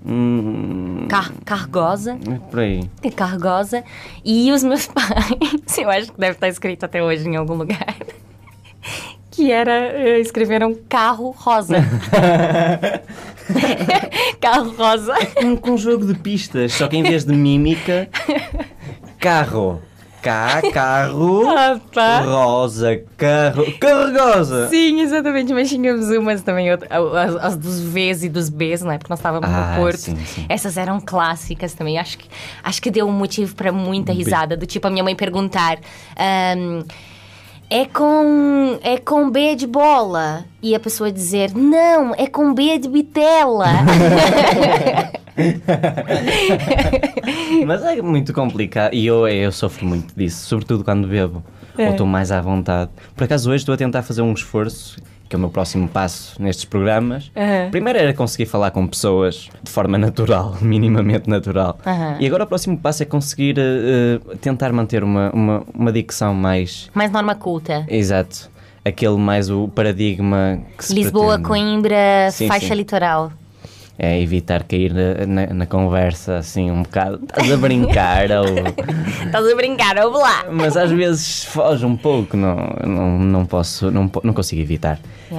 Cargosa. Por aí. É Cargosa. E os meus pais, eu acho que deve estar escrito até hoje em algum lugar, que escreveram carro rosa. Carro rosa. Com um jogo de pistas, só que em vez de mímica, carro. Carro, rosa, carregosa. Sim, exatamente, mas tínhamos umas também, as dos Vs e dos Bs, né? Porque nós estávamos no Porto. Sim. Essas eram clássicas também. Acho que deu um motivo para muita risada. Do tipo, a minha mãe perguntar... É com B de bola. E a pessoa dizer, não, é com B de bitela. Mas é muito complicado. E eu sofro muito disso, sobretudo quando bebo. Ou estou mais à vontade. Por acaso hoje estou a tentar fazer um esforço, que é o meu próximo passo nestes programas. Primeiro era conseguir falar com pessoas de forma natural, minimamente natural. E agora o próximo passo é conseguir tentar manter uma dicção mais... Mais norma culta. Exato. Aquele mais o paradigma que se Lisboa, pretende. Coimbra, faixa litoral. É evitar cair na conversa assim um bocado. Estás a brincar ou... Estás a brincar, ou lá. Mas às vezes foge um pouco, não consigo evitar.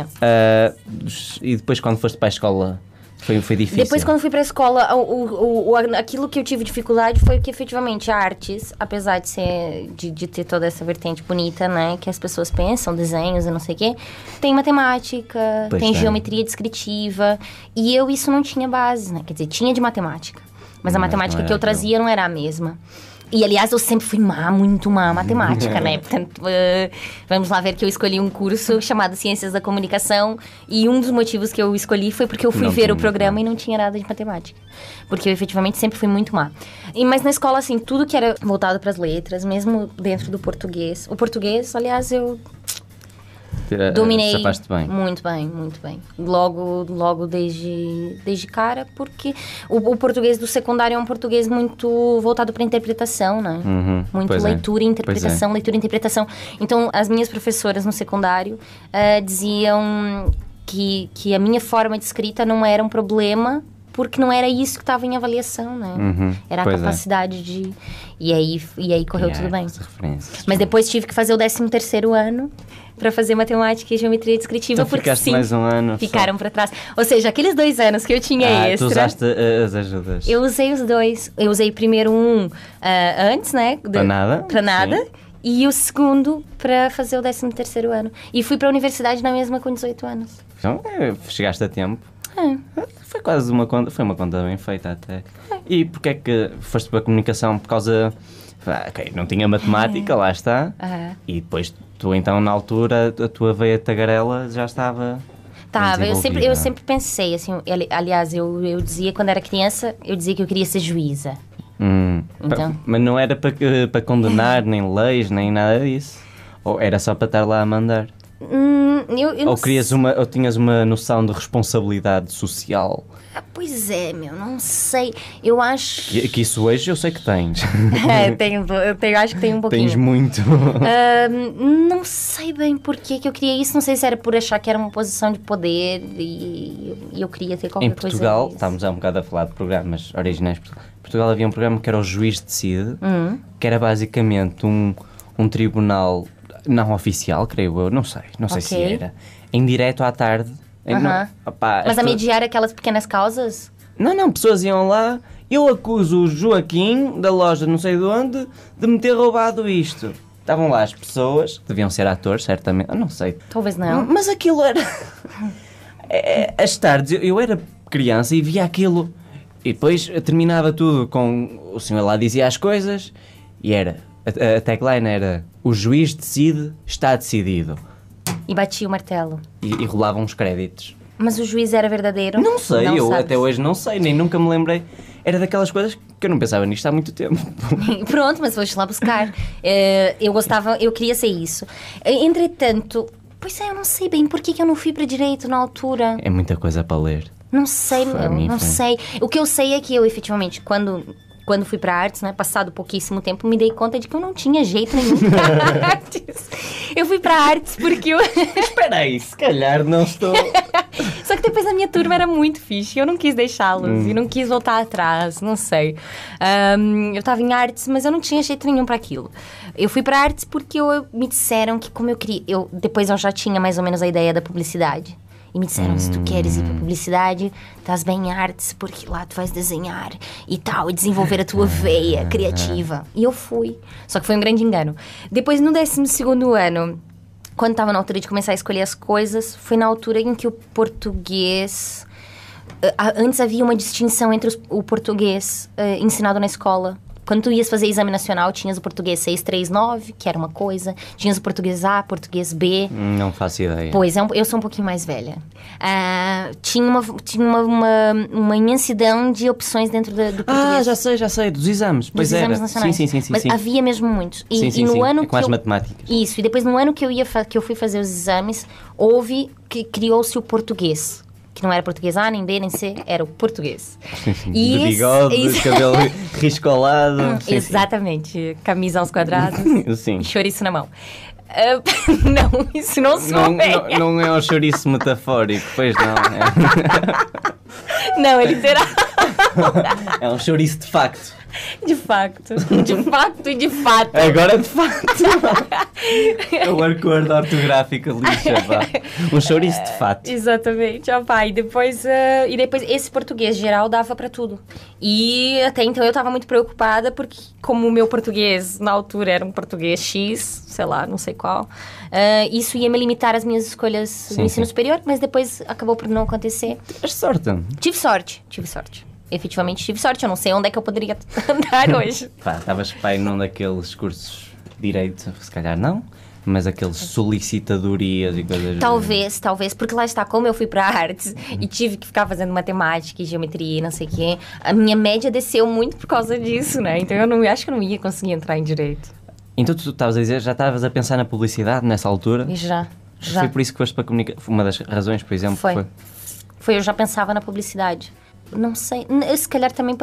E depois quando foste para a escola foi difícil? Depois quando fui para a escola, aquilo que eu tive dificuldade foi que efetivamente a artes, apesar de ter toda essa vertente bonita, né, que as pessoas pensam, desenhos e não sei o quê, tem matemática, tem geometria descritiva, e isso não tinha base, né, quer dizer, tinha de matemática, mas a matemática que eu trazia não era a mesma. E, aliás, eu sempre fui muito má matemática, né? Portanto, vamos lá ver que eu escolhi um curso chamado Ciências da Comunicação. E um dos motivos que eu escolhi foi porque eu fui ver o programa e não tinha nada de matemática. Porque eu, efetivamente, sempre fui muito má. Mas na escola, assim, tudo que era voltado para as letras, mesmo dentro do português. O português, aliás, eu... dominei bem. Muito bem. Logo desde cara, porque o português do secundário é um português muito voltado para interpretação, né? Muito leitura e interpretação, leitura e interpretação. Então, as minhas professoras no secundário diziam que a minha forma de escrita não era um problema, porque não era isso que estava em avaliação, né? Era a capacidade de... E aí correu tudo bem. Mas depois tive que fazer o 13º ano para fazer matemática e geometria descritiva, então, porque sim, mais um ano ficaram para trás. Ou seja, aqueles 2 anos que eu tinha extra... Tu usaste as ajudas. Eu usei os 2. Eu usei primeiro antes, né? Para nada. Sim. E o segundo para fazer o 13º ano. E fui para a universidade na mesma com 18 anos. Então, chegaste a tempo. Foi quase uma conta bem feita até. E porquê é que foste para a comunicação? Por causa... não tinha matemática, lá está. E depois tu então na altura a tua veia tagarela já estava... eu sempre pensei assim, aliás, eu dizia quando era criança, eu dizia que eu queria ser juíza. Então... Mas não era para condenar nem leis, nem nada disso? Ou era só para estar lá a mandar? Ou tinhas uma noção de responsabilidade social? Pois é, não sei. Eu acho... Que isso hoje eu sei que tens. Acho que tenho um pouquinho. Tens muito. Não sei bem porquê que eu queria isso. Não sei se era por achar que era uma posição de poder e eu queria ter qualquer coisa. Em Portugal, estávamos há um bocado a falar de programas originais. Em Portugal havia um programa que era o Juiz Decide, que era basicamente um tribunal não oficial, creio eu, não sei se era, em direto à tarde. Mas a mediar aquelas pequenas causas? Não, pessoas iam lá. Eu acuso o Joaquim da loja não sei de onde de me ter roubado isto. Estavam lá as pessoas, deviam ser atores, certamente, não sei. Talvez não. Mas aquilo era... As tardes, eu era criança e via aquilo. E depois terminava tudo com o senhor lá dizia as coisas e era, a tagline era: o juiz decide, está decidido. E batia o martelo. E rolavam uns créditos. Mas o juiz era verdadeiro? Não sei, não eu sabes. até hoje não sei, nem nunca me lembrei. Era daquelas coisas que eu não pensava nisto há muito tempo. Pronto, mas foste lá buscar. Eu queria ser isso. Entretanto, pois é, eu não sei bem por que eu não fui para direito na altura. É muita coisa para ler. Não sei, Para mim não foi. sei. O que eu sei é que eu, efetivamente, quando fui para artes, né, passado pouquíssimo tempo, me dei conta de que eu não tinha jeito nenhum para artes. Eu fui para artes porque eu... Espera aí, se calhar não estou... Só que depois a minha turma era muito fixe, eu não quis deixá-los e não quis voltar atrás, não sei. Eu estava em artes, mas eu não tinha jeito nenhum para aquilo. Eu fui para artes porque me disseram que como eu queria... Depois eu já tinha mais ou menos a ideia da publicidade. E me disseram, se tu queres ir pra publicidade, estás bem em artes, porque lá tu vais desenhar e tal, e desenvolver a tua veia criativa. E eu fui. Só que foi um grande engano. Depois, no 12º ano, quando estava na altura de começar a escolher as coisas, foi na altura em que o português... Antes havia uma distinção entre o português ensinado na escola. Quando tu ias fazer exame nacional, tinhas o português 639, que era uma coisa. Tinhas o português A, português B. Não faço ideia. Pois, eu sou um pouquinho mais velha. Tinha uma imensidão de opções dentro do português. Já sei, dos exames. Dos Pois exames era. nacionais. Sim. Mas havia mesmo muitos. E no sim. ano É com as matemáticas. Isso, e depois no ano que eu fui fazer os exames, criou-se o português. Que não era português A, nem B, nem C, era o português. De bigode, cabelo riscolado. Exatamente. Camisa aos quadrados Sim. e chouriço na mão. Não, isso não sou bem. Não é um chouriço metafórico, pois não. Não, é literal. É um chouriço de facto. De facto e de fato. Agora de facto. É o acordo ortográfico lixa, pá. Um chouriço de fato. Exatamente, pá. E depois esse português geral dava pra tudo. E até então eu tava muito preocupada porque como o meu português na altura era um português X, sei lá, não sei qual, isso ia me limitar às minhas escolhas do ensino superior, mas depois acabou por não acontecer. Tiveste sorte. Tive sorte. Efetivamente tive sorte, eu não sei onde é que eu poderia andar hoje. Pá, estavas pai num daqueles cursos de direito, se calhar não, mas aqueles solicitadorias e coisas... Talvez, porque lá está, como eu fui para artes e tive que ficar fazendo matemática e geometria e não sei o quê, a minha média desceu muito por causa disso, né? Então eu acho que eu não ia conseguir entrar em direito. Então tu estavas a dizer, já estavas a pensar na publicidade nessa altura? E já. Foi por isso que foste para comunicação? Uma das razões, por exemplo, foi eu já pensava na publicidade. Não sei, se calhar também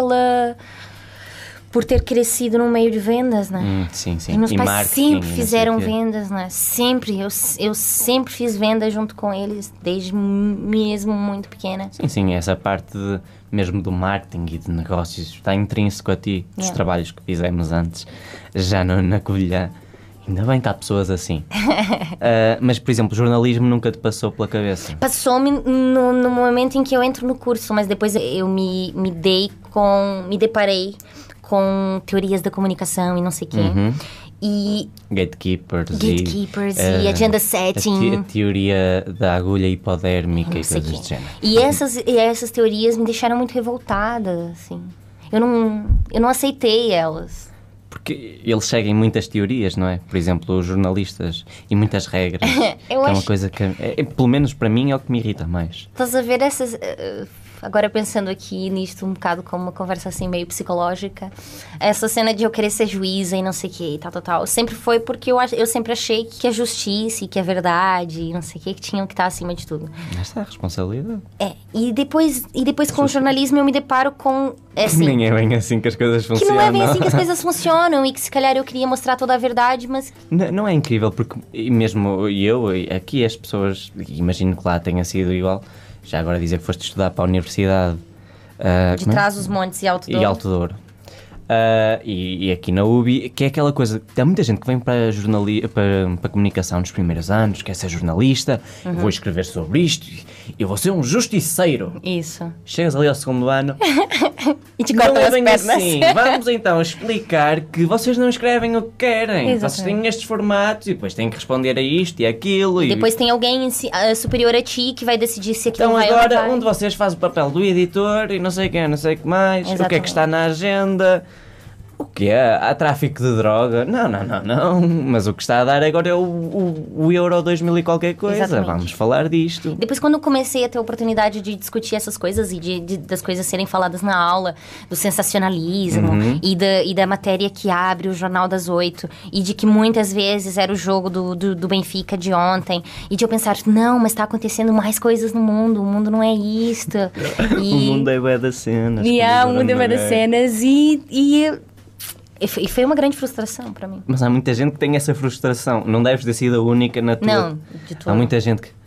por ter crescido no meio de vendas, né? Sim. E meus pais marketing, sempre fizeram vendas, né? Sempre, eu sempre fiz vendas junto com eles, desde mesmo muito pequena. Sim, essa parte mesmo do marketing e de negócios está intrínseco a ti, dos trabalhos que fizemos antes, já na Covilhã. Ainda bem que há pessoas assim. Mas, por exemplo, jornalismo nunca te passou pela cabeça? Passou-me no momento em que eu entro no curso, mas depois eu me deparei com teorias da comunicação e não sei o quê. E Gatekeepers e agenda setting. A teoria da agulha hipodérmica e coisas do género. E essas teorias me deixaram muito revoltada, assim. Eu não aceitei elas. Porque eles seguem muitas teorias, não é? Por exemplo, os jornalistas e muitas regras. É uma coisa que, pelo menos para mim, é o que me irrita mais. Estás a ver essas... Agora pensando aqui nisto um bocado como uma conversa assim meio psicológica, essa cena de eu querer ser juíza e não sei o que e tal, sempre foi porque eu sempre achei que a justiça e que a verdade e não sei o que tinham que estar acima de tudo. Essa é a responsabilidade. E depois com o jornalismo eu me deparo com... Nem é bem assim que as coisas funcionam. Que não é bem assim que as coisas funcionam e que se calhar eu queria mostrar toda a verdade, mas... Não é incrível, porque mesmo eu, aqui as pessoas, imagino que lá tenha sido igual... Já agora dizer que foste estudar para a universidade... de Trás-os-Montes e Alto Douro. E aqui na UBI, que é aquela coisa, há muita gente que vem para comunicação nos primeiros anos, quer ser jornalista, eu vou escrever sobre isto, eu vou ser um justiceiro. Isso. Chegas ali ao segundo ano E te não cortam é as bem pernas. assim. Vamos então explicar que vocês não escrevem o que querem. Exatamente. Vocês têm estes formatos e depois têm que responder a isto e aquilo. E Depois tem alguém superior a ti que vai decidir se aquilo então vai ou não agora vai. um de vocês faz o papel do editor e não sei quem, não sei o que mais. O que é Exatamente. que está na agenda? O que é? Há tráfico de droga? Não. Mas o que está a dar agora é o Euro 2000 e qualquer coisa. Exatamente. Vamos falar disto. Depois, quando eu comecei a ter a oportunidade de discutir essas coisas e das coisas serem faladas na aula, do sensacionalismo e da matéria que abre o Jornal das 8, e de que muitas vezes era o jogo do Benfica de ontem, e de eu pensar, não, mas está acontecendo mais coisas no mundo, o mundo não é isto. O mundo é bué das cenas. O mundo é bué das cenas, e foi uma grande frustração para mim. Mas há muita gente que tem essa frustração. Não deves ter sido a única na tua... Não, de todo. Há muita gente que...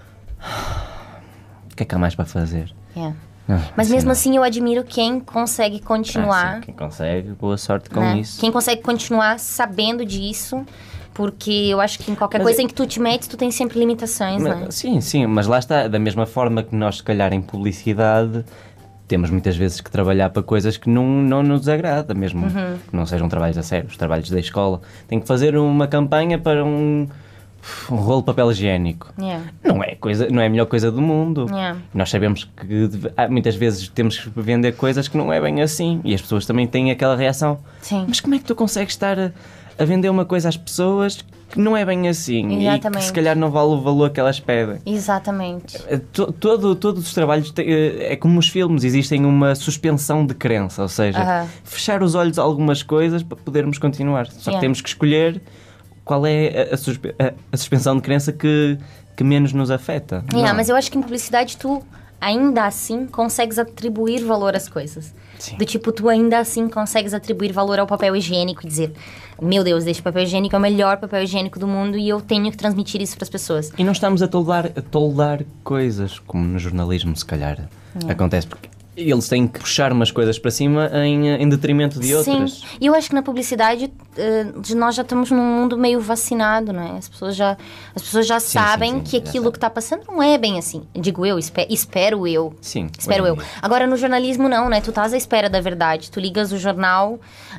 O que é que há mais para fazer? Yeah. Não, Mas mesmo não. assim eu admiro quem consegue continuar, Sim, quem consegue, boa sorte com né? isso. Quem consegue continuar sabendo disso, porque eu acho que em qualquer Mas coisa em que tu te metes, tu tens sempre limitações, né? Mas, sim, mas lá está, da mesma forma que nós, se calhar, em publicidade, temos muitas vezes que trabalhar para coisas que não nos agrada, mesmo que não sejam trabalhos a sério, os trabalhos da escola. Tem que fazer uma campanha para um rolo de papel higiênico. Yeah. Não é a melhor coisa do mundo. Yeah. Nós sabemos que muitas vezes temos que vender coisas que não é bem assim, e as pessoas também têm aquela reação. Sim. Mas como é que tu consegues estar a vender uma coisa às pessoas que não é bem assim e que se calhar não vale o valor que elas pedem? Exatamente. Todos os trabalhos é como os filmes, existem uma suspensão de crença, ou seja, fechar os olhos a algumas coisas para podermos continuar. Só que temos que escolher qual é a suspensão de crença que menos nos afeta. Mas eu acho que em publicidade tu ainda assim consegues atribuir valor às coisas. Sim. Do tipo, tu ainda assim consegues atribuir valor ao papel higiênico e dizer, meu Deus, este papel higiênico é o melhor papel higiênico do mundo e eu tenho que transmitir isso para as pessoas. E não estamos a toldar coisas, como no jornalismo, se calhar, acontece, porque eles têm que puxar umas coisas para cima em detrimento de outras. Sim, e eu acho que na publicidade nós já estamos num mundo meio vacinado, né? As pessoas já sabem que aquilo que está passando não é bem assim. Digo eu, espero eu. Sim. Espero eu. Agora, no jornalismo não, né? Tu estás à espera da verdade. Tu ligas o jornal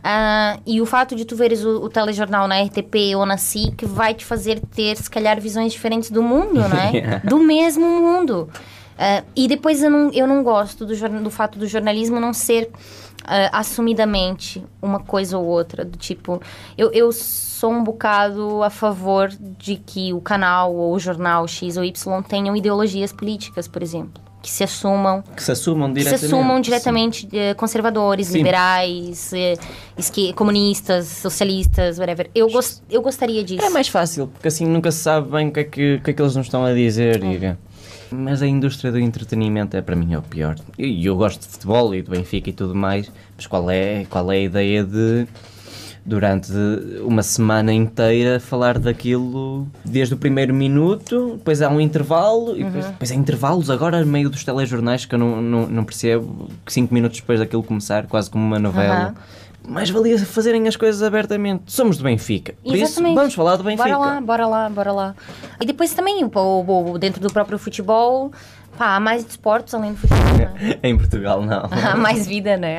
e o fato de tu veres o telejornal na RTP ou na SIC vai te fazer ter, se calhar, visões diferentes do mundo, né? Do mesmo mundo. E depois eu não gosto do fato do jornalismo não ser assumidamente uma coisa ou outra. Do tipo, eu sou um bocado a favor de que o canal ou o jornal X ou Y tenham ideologias políticas, por exemplo. Que se assumam diretamente conservadores, Sim. liberais, comunistas, socialistas, whatever. Eu gostaria disso. É mais fácil, porque assim nunca se sabe bem o que é que eles nos estão a dizer. Mas a indústria do entretenimento para mim é o pior. E eu gosto de futebol e do Benfica e tudo mais, mas qual é a ideia de, durante uma semana inteira, falar daquilo desde o primeiro minuto, depois há um intervalo, e depois há intervalos agora no meio dos telejornais que eu não percebo, que 5 minutos depois daquilo começar, quase como uma novela. Mais valia fazerem as coisas abertamente. Somos do Benfica. Por isso, vamos falar do Benfica. Bora lá. E depois também, dentro do próprio futebol, há mais desportos além do futebol, né? Em Portugal, não. Há mais vida, né?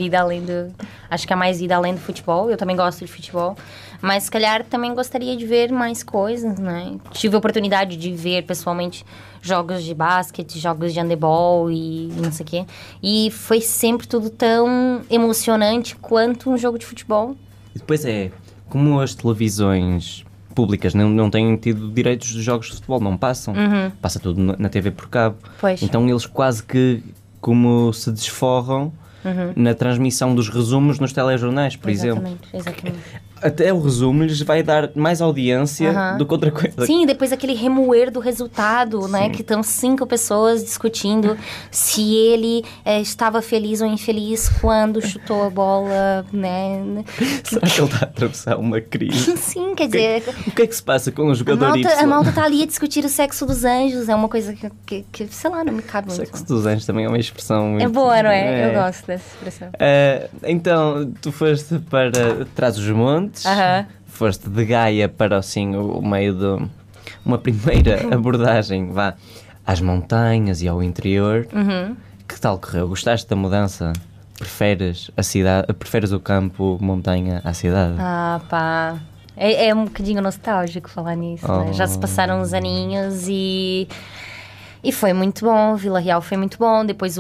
Acho que há mais vida além do futebol. Eu também gosto de futebol. Mas, se calhar, também gostaria de ver mais coisas, né? Tive a oportunidade de ver, pessoalmente, jogos de basquete, jogos de handebol e não sei o quê. E foi sempre tudo tão emocionante quanto um jogo de futebol. E depois como as televisões públicas não têm tido direitos de jogos de futebol, não passam. Passa tudo na TV por cabo. Pois. Então eles quase que como se desforram na transmissão dos resumos nos telejornais, por exemplo. Exatamente. até o resumo lhes vai dar mais audiência do que outra coisa. Sim, depois aquele remoer do resultado, né? Que estão 5 pessoas discutindo se ele estava feliz ou infeliz quando chutou a bola, né? Será que ele está a atravessar uma crise? Sim, quer dizer... O que é que se passa com o jogador Y? A malta está ali a discutir o sexo dos anjos, é uma coisa que sei lá, não me cabe muito. O sexo dos anjos também é uma expressão muito... É boa, não é? Eu gosto dessa expressão. Então, tu foste para Trás-os-Montes, foste de Gaia para assim, o meio de uma primeira abordagem às montanhas e ao interior. Que tal correu? Gostaste da mudança? Preferes a cidade? Preferes o campo, montanha à cidade? Ah, pá. É um bocadinho nostálgico falar nisso, né? Já se passaram uns aninhos e foi muito bom. Vila Real foi muito bom. Depois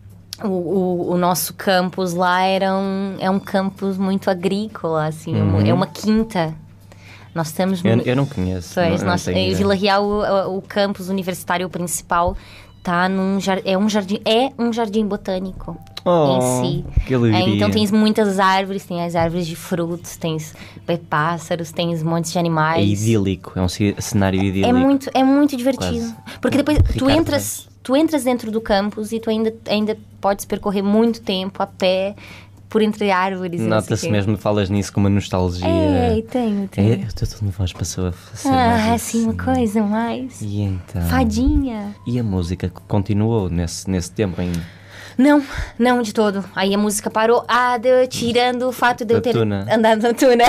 o nosso campus lá é um campus muito agrícola, assim, é uma quinta. Nós temos... Eu não conheço. Pois, em Vila Real, o campus universitário principal tá é um jardim botânico em si. Que alegria. Então tens muitas árvores, tem as árvores de frutos, tens pássaros, tens montes de animais. É idílico, é um cenário idílico. É muito divertido. Quase. Porque depois tu entras dentro do campus e tu ainda podes percorrer muito tempo a pé por entre árvores. Nota-se mesmo, falas nisso com uma nostalgia. Tenho. Eu estou toda voz passou a ser assim, uma coisa mais. E então? Fadinha. E a música continuou nesse tempo ainda? Não de todo. Aí a música parou, tirando o fato de eu ter andado na tuna.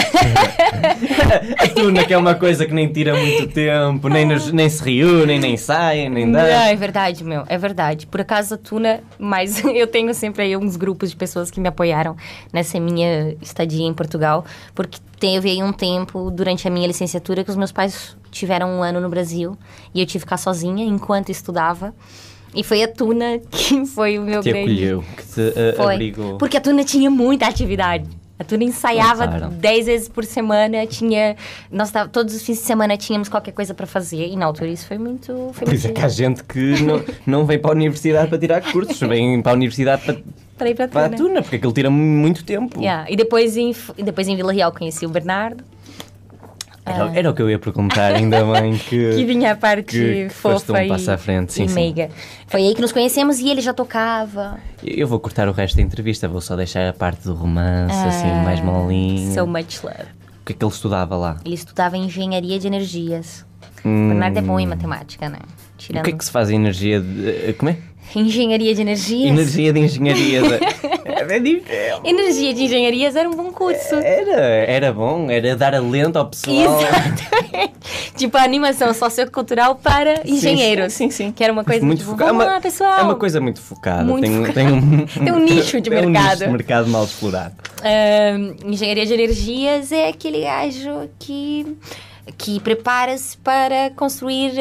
A tuna, que é uma coisa que nem tira muito tempo, nem se reúnem, nem saem, nem dá. Não, é verdade, é verdade. Por acaso a tuna, mas eu tenho sempre aí uns grupos de pessoas que me apoiaram nessa minha estadia em Portugal, porque teve aí um tempo, durante a minha licenciatura, que os meus pais tiveram um ano no Brasil e eu tive que ficar sozinha enquanto estudava. E foi a tuna que foi o meu grande... Que te acolheu, que te abrigou. Porque a tuna tinha muita atividade. A tuna ensaiava 10 vezes por semana, todos os fins de semana tínhamos qualquer coisa para fazer. E na altura isso foi muito... Pois é que há gente que não vem para a universidade para tirar cursos, vem para a universidade para ir para a tuna, porque aquilo tira muito tempo. E depois em Vila Real conheci o Bernardo. Era o que eu ia perguntar, ainda bem que vinha a parte fofa passo à frente. Sim, meiga. Foi aí que nos conhecemos e ele já tocava. Eu vou cortar o resto da entrevista, vou só deixar a parte do romance, assim, mais molinho. So much love. O que é que ele estudava lá? Ele estudava engenharia de energias. O Bernardo é bom em matemática, né? O que é que se faz em energia de... Como é? Engenharia de energias. Energia de engenharia. É difícil. Energia de engenharias era um bom curso. Era bom, era dar alento ao pessoal. Exatamente. Tipo a animação sociocultural para engenheiros. Sim. Que era uma coisa muito focada. Vamos lá, pessoal. É uma coisa muito focada. Tem um nicho de mercado. Um nicho de mercado mal explorado. Engenharia de energias é aquele gajo que prepara-se para construir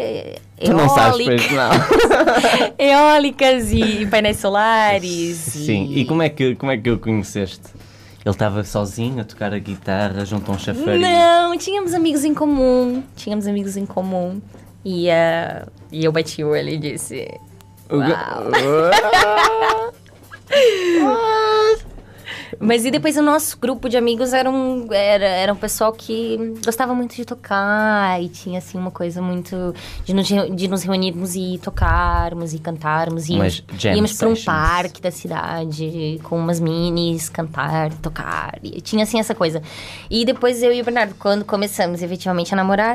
eólicas e painéis solares. Sim, e como é que o conheceste? Ele estava sozinho a tocar a guitarra junto a um chafariz? Não, tínhamos amigos em comum. E eu bati o olho e disse... Uau! Mas e depois o nosso grupo de amigos era um pessoal que gostava muito de tocar e tinha assim uma coisa muito de nos reunirmos e tocarmos e cantarmos. Íamos para um parque da cidade com umas minis, cantar, tocar. E tinha assim essa coisa. E depois eu e o Bernardo, quando começamos efetivamente a namorar,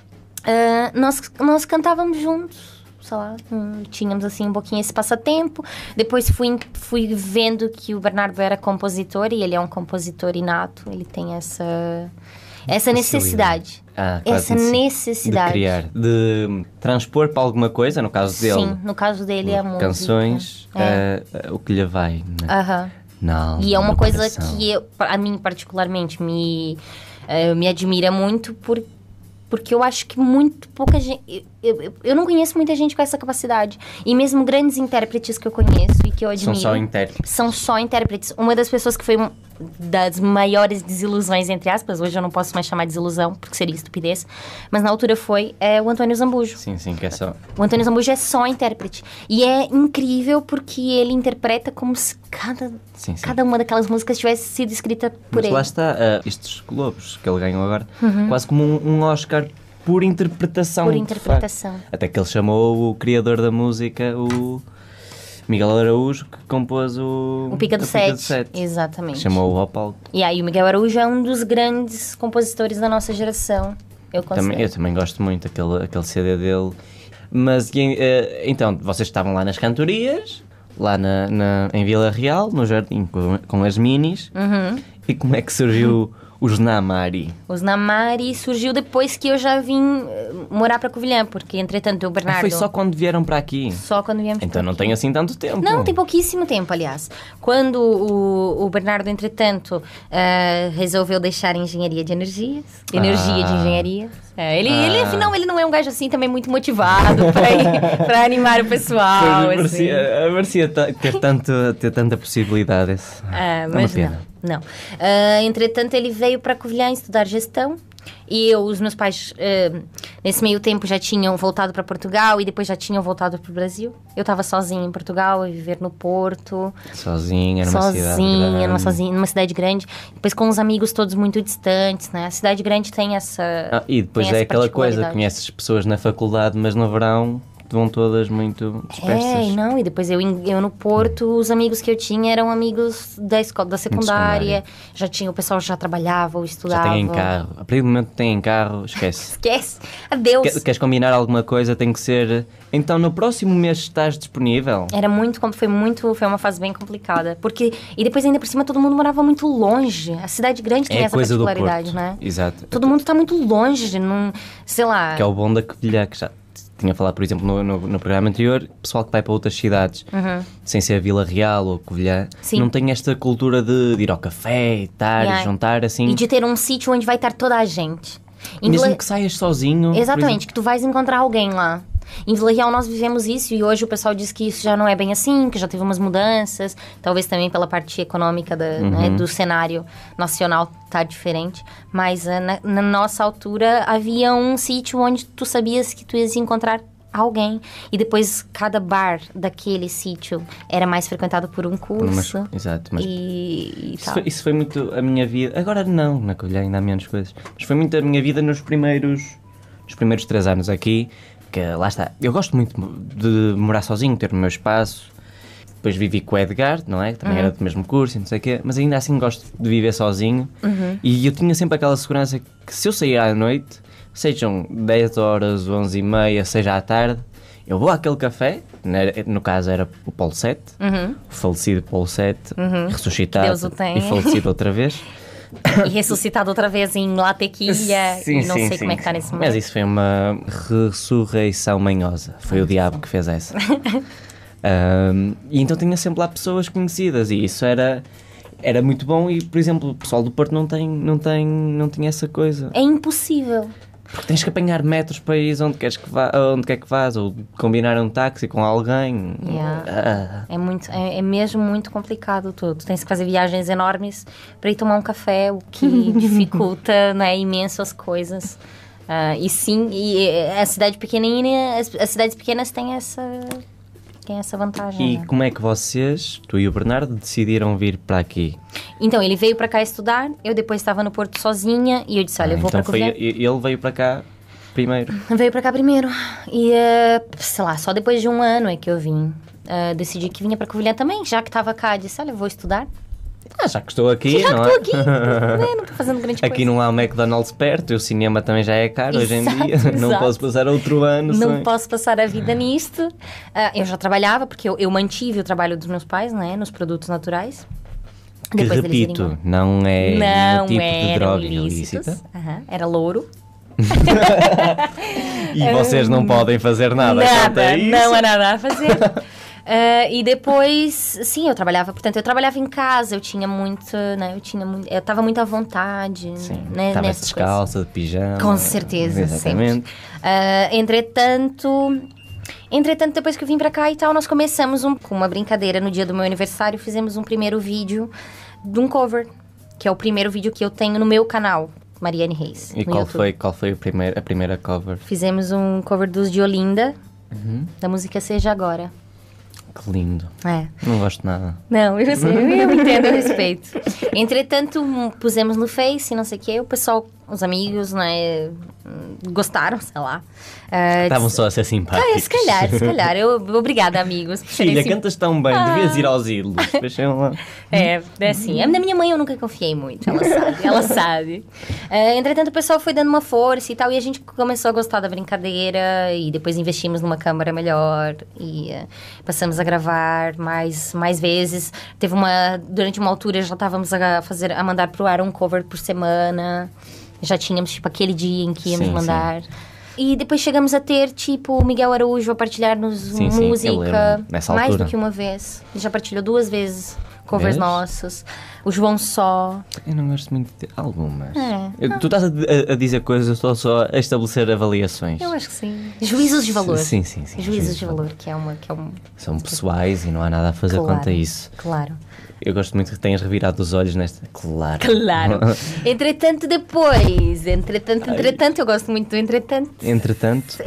nós cantávamos juntos. Sei lá, tínhamos assim um pouquinho esse passatempo. Depois fui vendo que o Bernardo era compositor e ele é um compositor inato. Ele tem essa necessidade. Essa necessidade. De criar, de transpor para alguma coisa, no caso dele. Sim, no caso dele é a música. Canções, o que lhe vai. Né? Não, e é uma coisa que a mim particularmente me admira muito porque eu acho que muito pouca gente... Eu não conheço muita gente com essa capacidade. E mesmo grandes intérpretes que eu conheço e que eu admiro. São só intérpretes. São só intérpretes. Uma das pessoas que foi das maiores desilusões, entre aspas, hoje eu não posso mais chamar de desilusão, porque seria estupidez, mas na altura foi o Antônio Zambujo. Sim, que é só... O Antônio Zambujo é só intérprete. E é incrível porque ele interpreta como se cada uma daquelas músicas tivesse sido escrita por Mas ele. lá está, estes Globos que ele ganhou agora, quase como um Oscar por interpretação. Por interpretação. Até que ele chamou o criador da música, o Miguel Araújo, que compôs o Pica do Sete. Exatamente. Chamou-o ao palco. E aí o Miguel Araújo é um dos grandes compositores da nossa geração. Eu também gosto muito aquele CD dele. Mas então, vocês estavam lá nas cantorias, lá em Vila Real, no jardim, com as minis. E como é que surgiu os Namari? Os Namari surgiu depois que eu já vim morar para Covilhã, porque entretanto o Bernardo... Foi só quando vieram para aqui? Só quando viemos Então não tem assim tanto tempo. Não, tem pouquíssimo tempo, aliás. Quando o Bernardo, entretanto, resolveu deixar a engenharia de energias, de engenharia. Afinal, ele não é um gajo assim também muito motivado para animar o pessoal. Assim. Parecia ter tanta possibilidade. Mas não. Entretanto, ele veio para Covilhã estudar gestão. E os meus pais, nesse meio tempo, já tinham voltado para Portugal e depois já tinham voltado para o Brasil. Eu estava sozinha em Portugal, a viver no Porto. Sozinha, numa cidade grande. Depois com os amigos todos muito distantes, né? A cidade grande tem essa... e depois é aquela coisa, conheces pessoas na faculdade, mas no verão... vão todas muito dispersas. E depois eu no Porto, os amigos que eu tinha eram amigos da escola, da secundária. O pessoal já trabalhava ou estudava. Já têm carro. A partir do momento que têm carro, esquece. Esquece. Adeus. Queres combinar alguma coisa, tem que ser... Então, no próximo mês estás disponível? Foi uma fase bem complicada. E depois ainda por cima todo mundo morava muito longe. A cidade grande tem essa particularidade, né? Exato. Todo mundo está muito longe, sei lá... Que é o bom da Covilhã, que já... Tinha falado, por exemplo, no programa anterior, pessoal que vai para outras cidades, sem ser Vila Real ou Covilhã, não tem esta cultura de ir ao café, estar, juntar, assim... E de ter um sítio onde vai estar toda a gente. Mesmo que saias sozinho... Exatamente, que tu vais encontrar alguém lá. Em Vila Real nós vivemos isso e hoje o pessoal diz que isso já não é bem assim, que já teve umas mudanças, talvez também pela parte econômica do cenário nacional tá diferente, mas na nossa altura havia um sítio onde tu sabias que tu ias encontrar alguém e depois cada bar daquele sítio era mais frequentado por um curso. Exato. Mas isso foi muito a minha vida, agora não, na Covilhã ainda há menos coisas, mas foi muito a minha vida nos primeiros 3 anos aqui. Que, lá está, eu gosto muito de morar sozinho, ter o meu espaço. Depois vivi com o Edgar, não é? Que também era do mesmo curso e não sei o quê. Mas ainda assim gosto de viver sozinho. E eu tinha sempre aquela segurança que se eu sair à noite, sejam 10 horas, 11h30, seja à tarde, eu vou àquele café, no caso era o Paulo 7, o falecido Paulo 7, ressuscitado e falecido outra vez. E ressuscitado outra vez em Latequilha e não sei como é que está nesse momento. Mas isso foi uma ressurreição manhosa. Foi o diabo que fez essa. E então tinha sempre lá pessoas conhecidas e isso era muito bom. E, por exemplo, o pessoal do Porto não tinha essa coisa. É impossível. Porque tens que apanhar metros para ir onde quer que vás, ou combinar um táxi com alguém. É mesmo muito complicado tudo. Tens que fazer viagens enormes para ir tomar um café, o que dificulta, né, imenso as coisas. E as cidades pequenas têm essa vantagem. E como é que vocês, tu e o Bernardo, decidiram vir para aqui? Então, ele veio para cá estudar, eu depois estava no Porto sozinha e eu disse, olha, eu vou para Covilhã. Ele veio para cá primeiro? Veio para cá primeiro. E, sei lá, só depois de um ano é que eu vim. Decidi que vinha para Covilhã também, já que estava cá, disse, olha, eu vou estudar. Já que estou aqui, não é? Estou aqui, não estou fazendo grande coisa. Aqui não há um McDonald's perto, o cinema também já é caro hoje em dia. Exato. Não posso passar outro ano. Não posso passar a vida nisto. Eu já trabalhava, porque eu mantive o trabalho dos meus pais, né, nos produtos naturais. Que, depois repito, não é um tipo de droga ilícita. Era louro. E vocês não podem fazer nada. Não há nada a fazer. E depois, sim, eu trabalhava em casa, eu tinha muito, né, eu estava muito à vontade, né, estava descalça, de pijama. Com certeza, exatamente. sempre. Entretanto, Entretanto, depois que eu vim pra cá e tal, nós começamos com uma brincadeira no dia do meu aniversário. Fizemos um primeiro vídeo de um cover, que é o primeiro vídeo que eu tenho no meu canal, Mariane Reis. E qual foi a primeira cover? Fizemos um cover dos de Olinda, da música Seja Agora. Que lindo. É. Não gosto nada. Não, eu sei, eu entendo, eu respeito. Entretanto, pusemos no Face, não sei o quê, o pessoal, os amigos, né, gostaram, sei lá. Estavam só a ser simpáticos. Se calhar. Obrigada, amigos. Filha, cantas tão bem, devias ir aos ídolos. Deixem lá. É assim. Na minha mãe eu nunca confiei muito, ela sabe. Entretanto, o pessoal foi dando uma força e tal, e a gente começou a gostar da brincadeira, e depois investimos numa câmera melhor, e passamos a gravar mais vezes. Durante uma altura já estávamos a mandar pro ar um cover por semana. Já tínhamos, tipo, aquele dia em que íamos mandar. Sim. E depois chegamos a ter, tipo, o Miguel Araújo a partilhar-nos música nessa mais altura. do que uma vez. Ele já partilhou 2 vezes covers nossos. O João Só. Eu não gosto muito de algumas. Tu estás a dizer coisas, eu estou só a estabelecer avaliações. Eu acho que sim. Juízos de valor. Sim. Juízos de valor, que é um... São pessoais e não há nada a fazer quanto a isso. Claro. Eu gosto muito que tenhas revirado os olhos nesta... Claro. Entretanto, eu gosto muito do entretanto. Entretanto,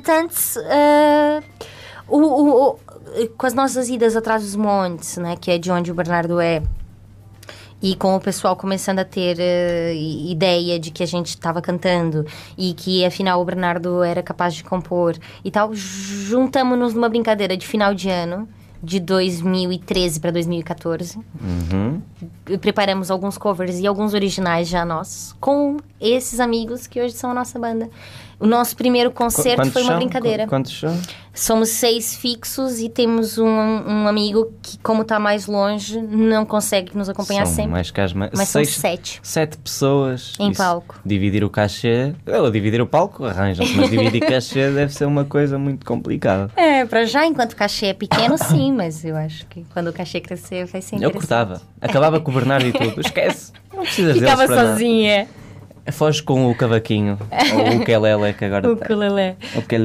com as nossas idas atrás dos montes, né, que é de onde o Bernardo é, e com o pessoal começando a ter ideia de que a gente estava cantando e que afinal o Bernardo era capaz de compor e tal, juntamos-nos numa brincadeira de final de ano de 2013 para 2014. Preparamos alguns covers e alguns originais já nossos com esses amigos que hoje são a nossa banda. O nosso primeiro concerto foi uma brincadeira. Quantos são? Somos 6 fixos e temos um amigo que, como está mais longe, não consegue nos acompanhar sempre. Mas são 7. 7 pessoas. Em palco. Dividir o cachê, ou dividir o palco, arranjam-se, mas dividir cachê deve ser uma coisa muito complicada. Para já, enquanto o cachê é pequeno, sim, mas eu acho que quando o cachê crescer vai ser interessante. Eu cortava. Acabava com o Bernardo e tudo. Esquece. Não precisas deles Ficava para sozinha. Nada. Foge com o cavaquinho, ou o ukulele que agora... O ukulele.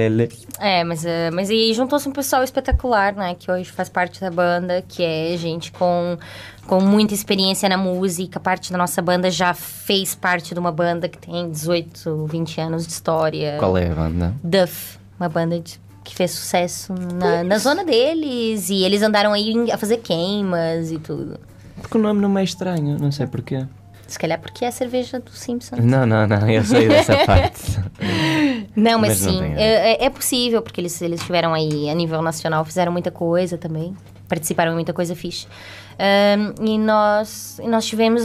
Mas aí juntou-se um pessoal espetacular, né? Que hoje faz parte da banda, que é gente com muita experiência na música. Parte da nossa banda já fez parte de uma banda que tem 18, 20 anos de história. Qual é a banda? Duff, uma banda que fez sucesso na zona deles. E eles andaram aí a fazer queimas e tudo. Porque o nome não é estranho, não sei porquê. Se calhar porque é a cerveja do Simpsons. Não, eu sei dessa parte. Não, mas sim, é possível, porque eles estiveram aí a nível nacional, fizeram muita coisa também, participaram em muita coisa fixe. E nós tivemos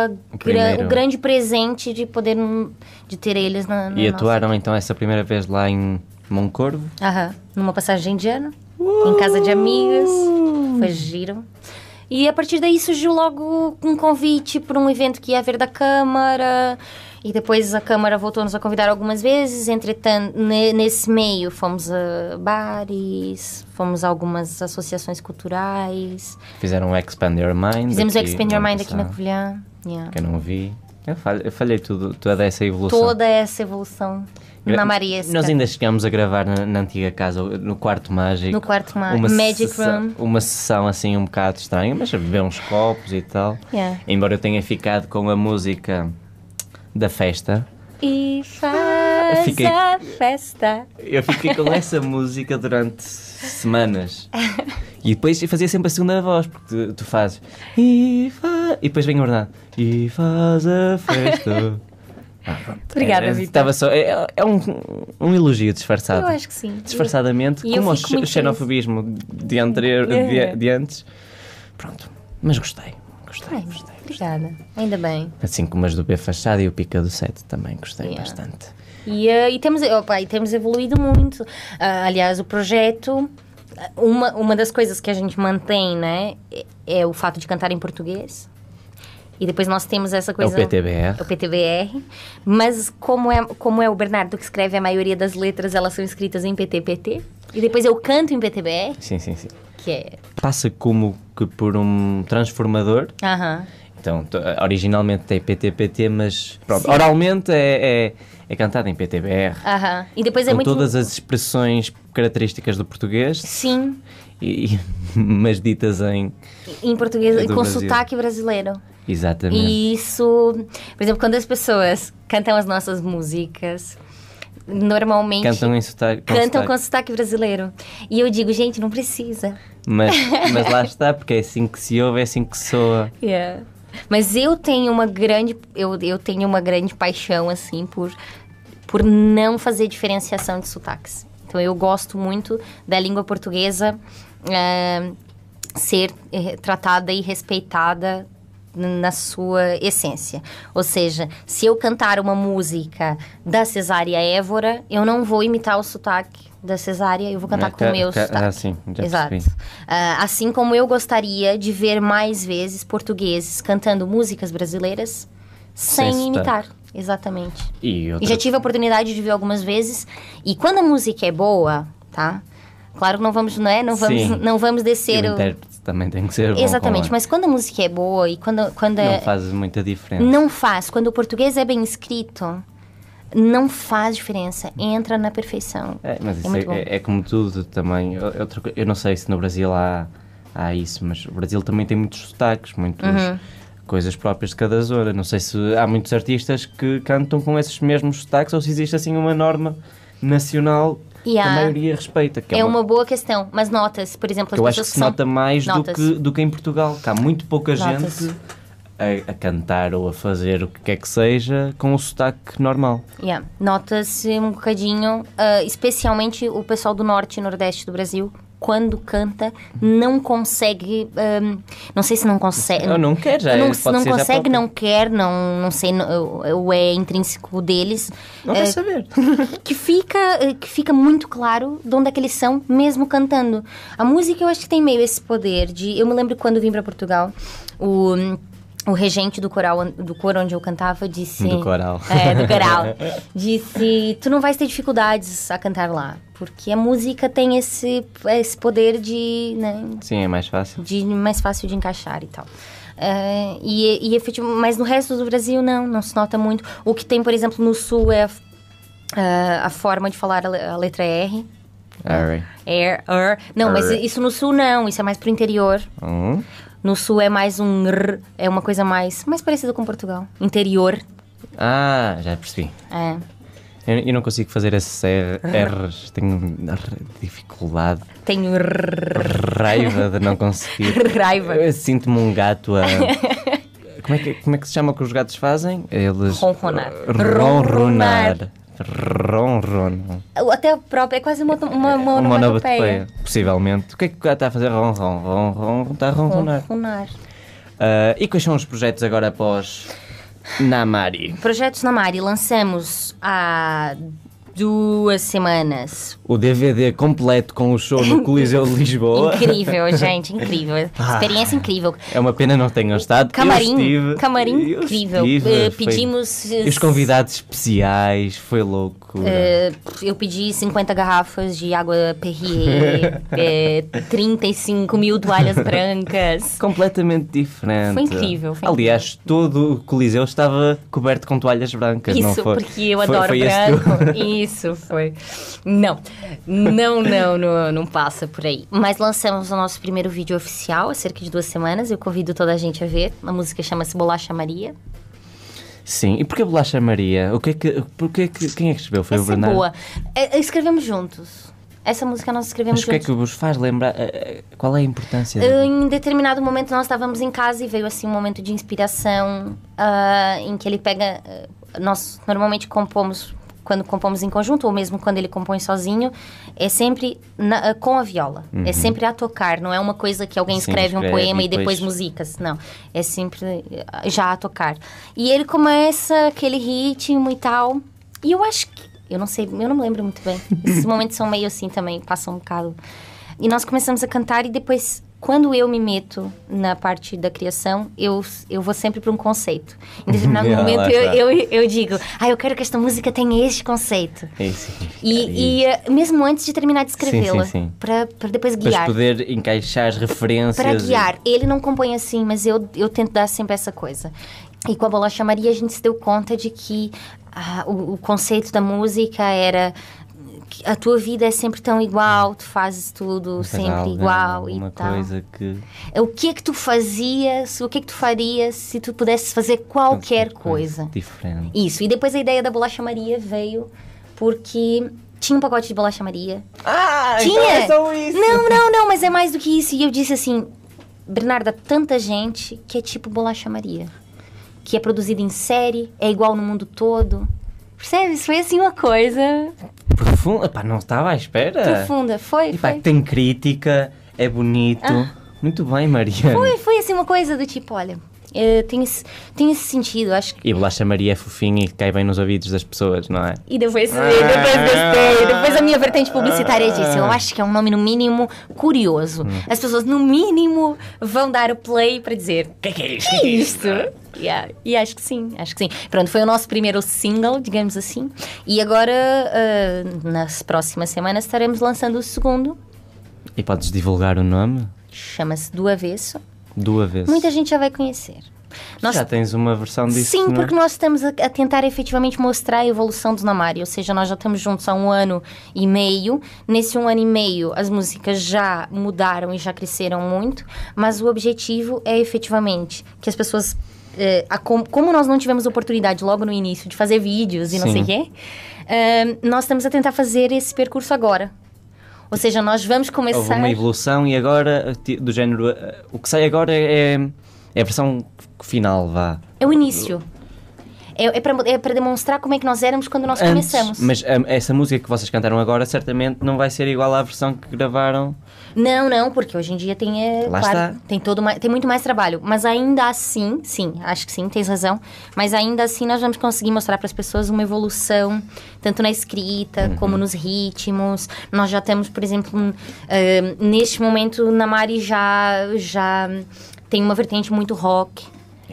o grande presente de poder de ter eles na E atuaram então essa primeira vez lá em Moncorvo? Numa passagem de ano, em casa de amigas, foi giro. E a partir daí surgiu logo um convite para um evento que ia haver da Câmara. E depois a Câmara voltou-nos a convidar algumas vezes. Entretanto, nesse meio, fomos a bares, fomos a algumas associações culturais. Fizeram o Expand Your Mind. Fizemos o Expand Your Mind aqui na Covilhã. Que eu não vi. Eu falhei toda essa evolução. Toda essa evolução. Na Mariesca. Nós ainda chegámos a gravar na antiga casa, no Quarto Mágico. No Quarto Mágico. Magic Room. Uma sessão assim um bocado estranha, mas a beber uns copos e tal. Embora eu tenha ficado com a música da festa. E faz a festa. Eu fiquei com essa música durante semanas. E depois eu fazia sempre a segunda voz, porque tu fazes... E depois vem o Bernardo. E faz a festa... Obrigada, Vitor. É um elogio disfarçado. Eu acho que sim. Disfarçadamente, como o xenofobismo de antes. Pronto, mas gostei. Obrigada, ainda bem. Assim como as do B Fachada e o Pica do 7 também gostei bastante. E temos evoluído muito. Aliás, o projeto, uma das coisas que a gente mantém, né, é o fato de cantar em português. E depois nós temos essa coisa... É o PTBR. Mas como é o Bernardo que escreve a maioria das letras, elas são escritas em PTPT. E depois eu canto em PTBR. Sim. Que é... Passa como que por um transformador. Então, originalmente tem PT, mas pronto, oralmente é cantado em PTBR. E depois é com muito... todas as expressões características do português. Sim. Mas ditas em português, com Brasil. Sotaque brasileiro. Exatamente. E isso, por exemplo, quando as pessoas cantam as nossas músicas, normalmente Cantam com sotaque brasileiro. E eu digo, gente, não precisa. Mas lá está, porque é assim que se ouve, é assim que soa. Yeah. Mas eu tenho uma grande, eu tenho uma grande paixão, assim, por não fazer diferenciação de sotaques. Então, eu gosto muito da língua portuguesa ser tratada e respeitada na sua essência. Ou seja, se eu cantar uma música da Cesária Évora, eu não vou imitar o sotaque da Cesária, eu vou cantar com o meu sotaque. Sim, já Exato. percebi. Assim como eu gostaria de ver mais vezes portugueses cantando músicas brasileiras sem imitar. Exatamente. E já tive a oportunidade de ver algumas vezes. E quando a música é boa, tá? Claro que não vamos, não é? Não vamos descer o intérprete também tem que ser bom. Exatamente, mas quando a música é boa e quando não faz muita diferença. Não faz. Quando o português é bem escrito, não faz diferença. Entra na perfeição. Mas isso é como tudo também. Eu não sei se no Brasil há isso, mas o Brasil também tem muitos sotaques, muitas coisas próprias de cada zona. Não sei se há muitos artistas que cantam com esses mesmos sotaques ou se existe assim uma norma nacional que a maioria respeita. Que é uma boa questão, mas nota-se, por exemplo, as eu pessoas acho que se nota mais do que em Portugal, que há muito pouca Nota-se. gente a cantar ou a fazer o que quer que seja com o sotaque normal. Nota-se um bocadinho, especialmente o pessoal do norte e nordeste do Brasil, quando canta, não consegue, não sei se não consegue... Não quer, já não, pode não ser consegue, não quer, não sei, ou é intrínseco deles. Não quer saber. Que fica muito claro de onde é que eles são, mesmo cantando. A música, eu acho que tem meio esse poder de... Eu me lembro quando vim para Portugal, o regente do coro onde eu cantava disse... Do coral. Do coral. Disse, tu não vais ter dificuldades a cantar lá. Porque a música tem esse poder de... Né, sim, é mais fácil. Mais fácil de encaixar e tal. Efetivo, mas no resto do Brasil, não se nota muito. O que tem, por exemplo, no Sul é a forma de falar a letra R. Não, mas isso no Sul não. Isso é mais pro interior. No Sul é mais um R, é uma coisa mais parecida com Portugal. Interior. Já percebi. Eu não consigo fazer esses R's, tenho dificuldade. Tenho raiva de não conseguir. Raiva. Eu sinto-me um gato a... Como é que se chama o que os gatos fazem? Eles... Ronronar. Ronronam. Até a própria, é quase uma onomatopeia. Possivelmente. O que é que o gato está a fazer? Ronron. Está a ronronar. E quais são os projetos agora após Namari? Projetos Namari. Lançamos há 2 semanas. O DVD completo com o show no Coliseu de Lisboa. Incrível, gente, incrível. Experiência incrível. É uma pena não tenham estado. Camarim incrível. Pedimos... E os convidados especiais, foi louco. Eu pedi 50 garrafas de água Perrier, 35 mil toalhas brancas. Completamente diferente. Foi incrível. Aliás, todo o Coliseu estava coberto com toalhas brancas, isso, não foi? Porque eu adoro branco. Isso foi. Não passa por aí. Mas lançamos o nosso primeiro vídeo oficial há cerca de 2 semanas. Eu convido toda a gente a ver. A música chama-se Bolacha Maria. Sim, e porquê Bolacha Maria? Quem é que escreveu? Foi o Bernardo? Boa. Escrevemos juntos. Essa música nós escrevemos juntos. Mas o que é que vos faz lembrar? Qual é a importância? Em determinado momento nós estávamos em casa e veio assim um momento de inspiração em que ele pega... Nós normalmente compomos... Quando compomos em conjunto, ou mesmo quando ele compõe sozinho, é sempre com a viola. É sempre a tocar, não é uma coisa que alguém escreve um poema e depois musicas. Não, é sempre já a tocar. E ele começa aquele ritmo e tal. E eu acho que... Eu não sei, eu não me lembro muito bem. Esses momentos são meio assim também, passam um bocado. E nós começamos a cantar e depois quando eu me meto na parte da criação, eu vou sempre para um conceito. Em determinado momento eu digo, eu quero que esta música tenha este conceito. E mesmo antes de terminar de escrevê-la, para depois guiar. Para poder encaixar as referências. Para guiar. Ele não compõe assim, mas eu tento dar sempre essa coisa. E com a Bolacha Maria a gente se deu conta de que o conceito da música era... A tua vida é sempre tão igual, tu fazes tudo sempre igual e tal. Coisa que... O que é que tu fazias, o que é que tu farias se tu pudesses fazer qualquer coisa? Diferente. Isso, e depois a ideia da Bolacha Maria veio porque tinha um pacote de Bolacha Maria. Tinha! Então é só isso! Não, mas é mais do que isso. E eu disse assim, Bernarda, tanta gente que é tipo Bolacha Maria. Que é produzida em série, é igual no mundo todo. Percebes? Foi assim uma coisa... Profunda, não estava à espera. Profunda, foi. Tem crítica, é bonito. Muito bem, Maria. Foi assim uma coisa do tipo, olha, tem esse sentido, acho que... E Bolacha Maria é fofinho e cai bem nos ouvidos das pessoas, não é? E depois gostei. Depois a minha vertente publicitária disse, eu acho que é um nome no mínimo curioso. As pessoas no mínimo vão dar o play para dizer, que é isto? Que é isto? E acho que sim. Pronto, foi o nosso primeiro single, digamos assim. E agora, nas próximas semanas, estaremos lançando o segundo. E podes divulgar o nome? Chama-se Do Avesso. Do Avesso. Muita gente já vai conhecer. Já tens uma versão disso? Sim, porque nós estamos a tentar efetivamente mostrar a evolução do Namari. Ou seja, nós já estamos juntos há 1 ano e meio. Nesse 1 ano e meio, as músicas já mudaram e já cresceram muito. Mas o objetivo é efetivamente que as pessoas... como nós não tivemos oportunidade logo no início de fazer vídeos e não sei o quê, nós estamos a tentar fazer esse percurso agora. Ou seja, nós vamos começar... Houve uma evolução e agora, do género... O que sai agora é a versão final, vá. É o início. É para demonstrar como é que nós éramos quando nós começamos. Mas essa música que vocês cantaram agora certamente não vai ser igual à versão que gravaram. Não, porque hoje em dia tem tem muito mais trabalho. Mas ainda assim, sim, acho que sim, tens razão. Mas ainda assim nós vamos conseguir mostrar para as pessoas uma evolução, tanto na escrita como nos ritmos. Nós já temos, por exemplo, neste momento, Namari já tem uma vertente muito rock.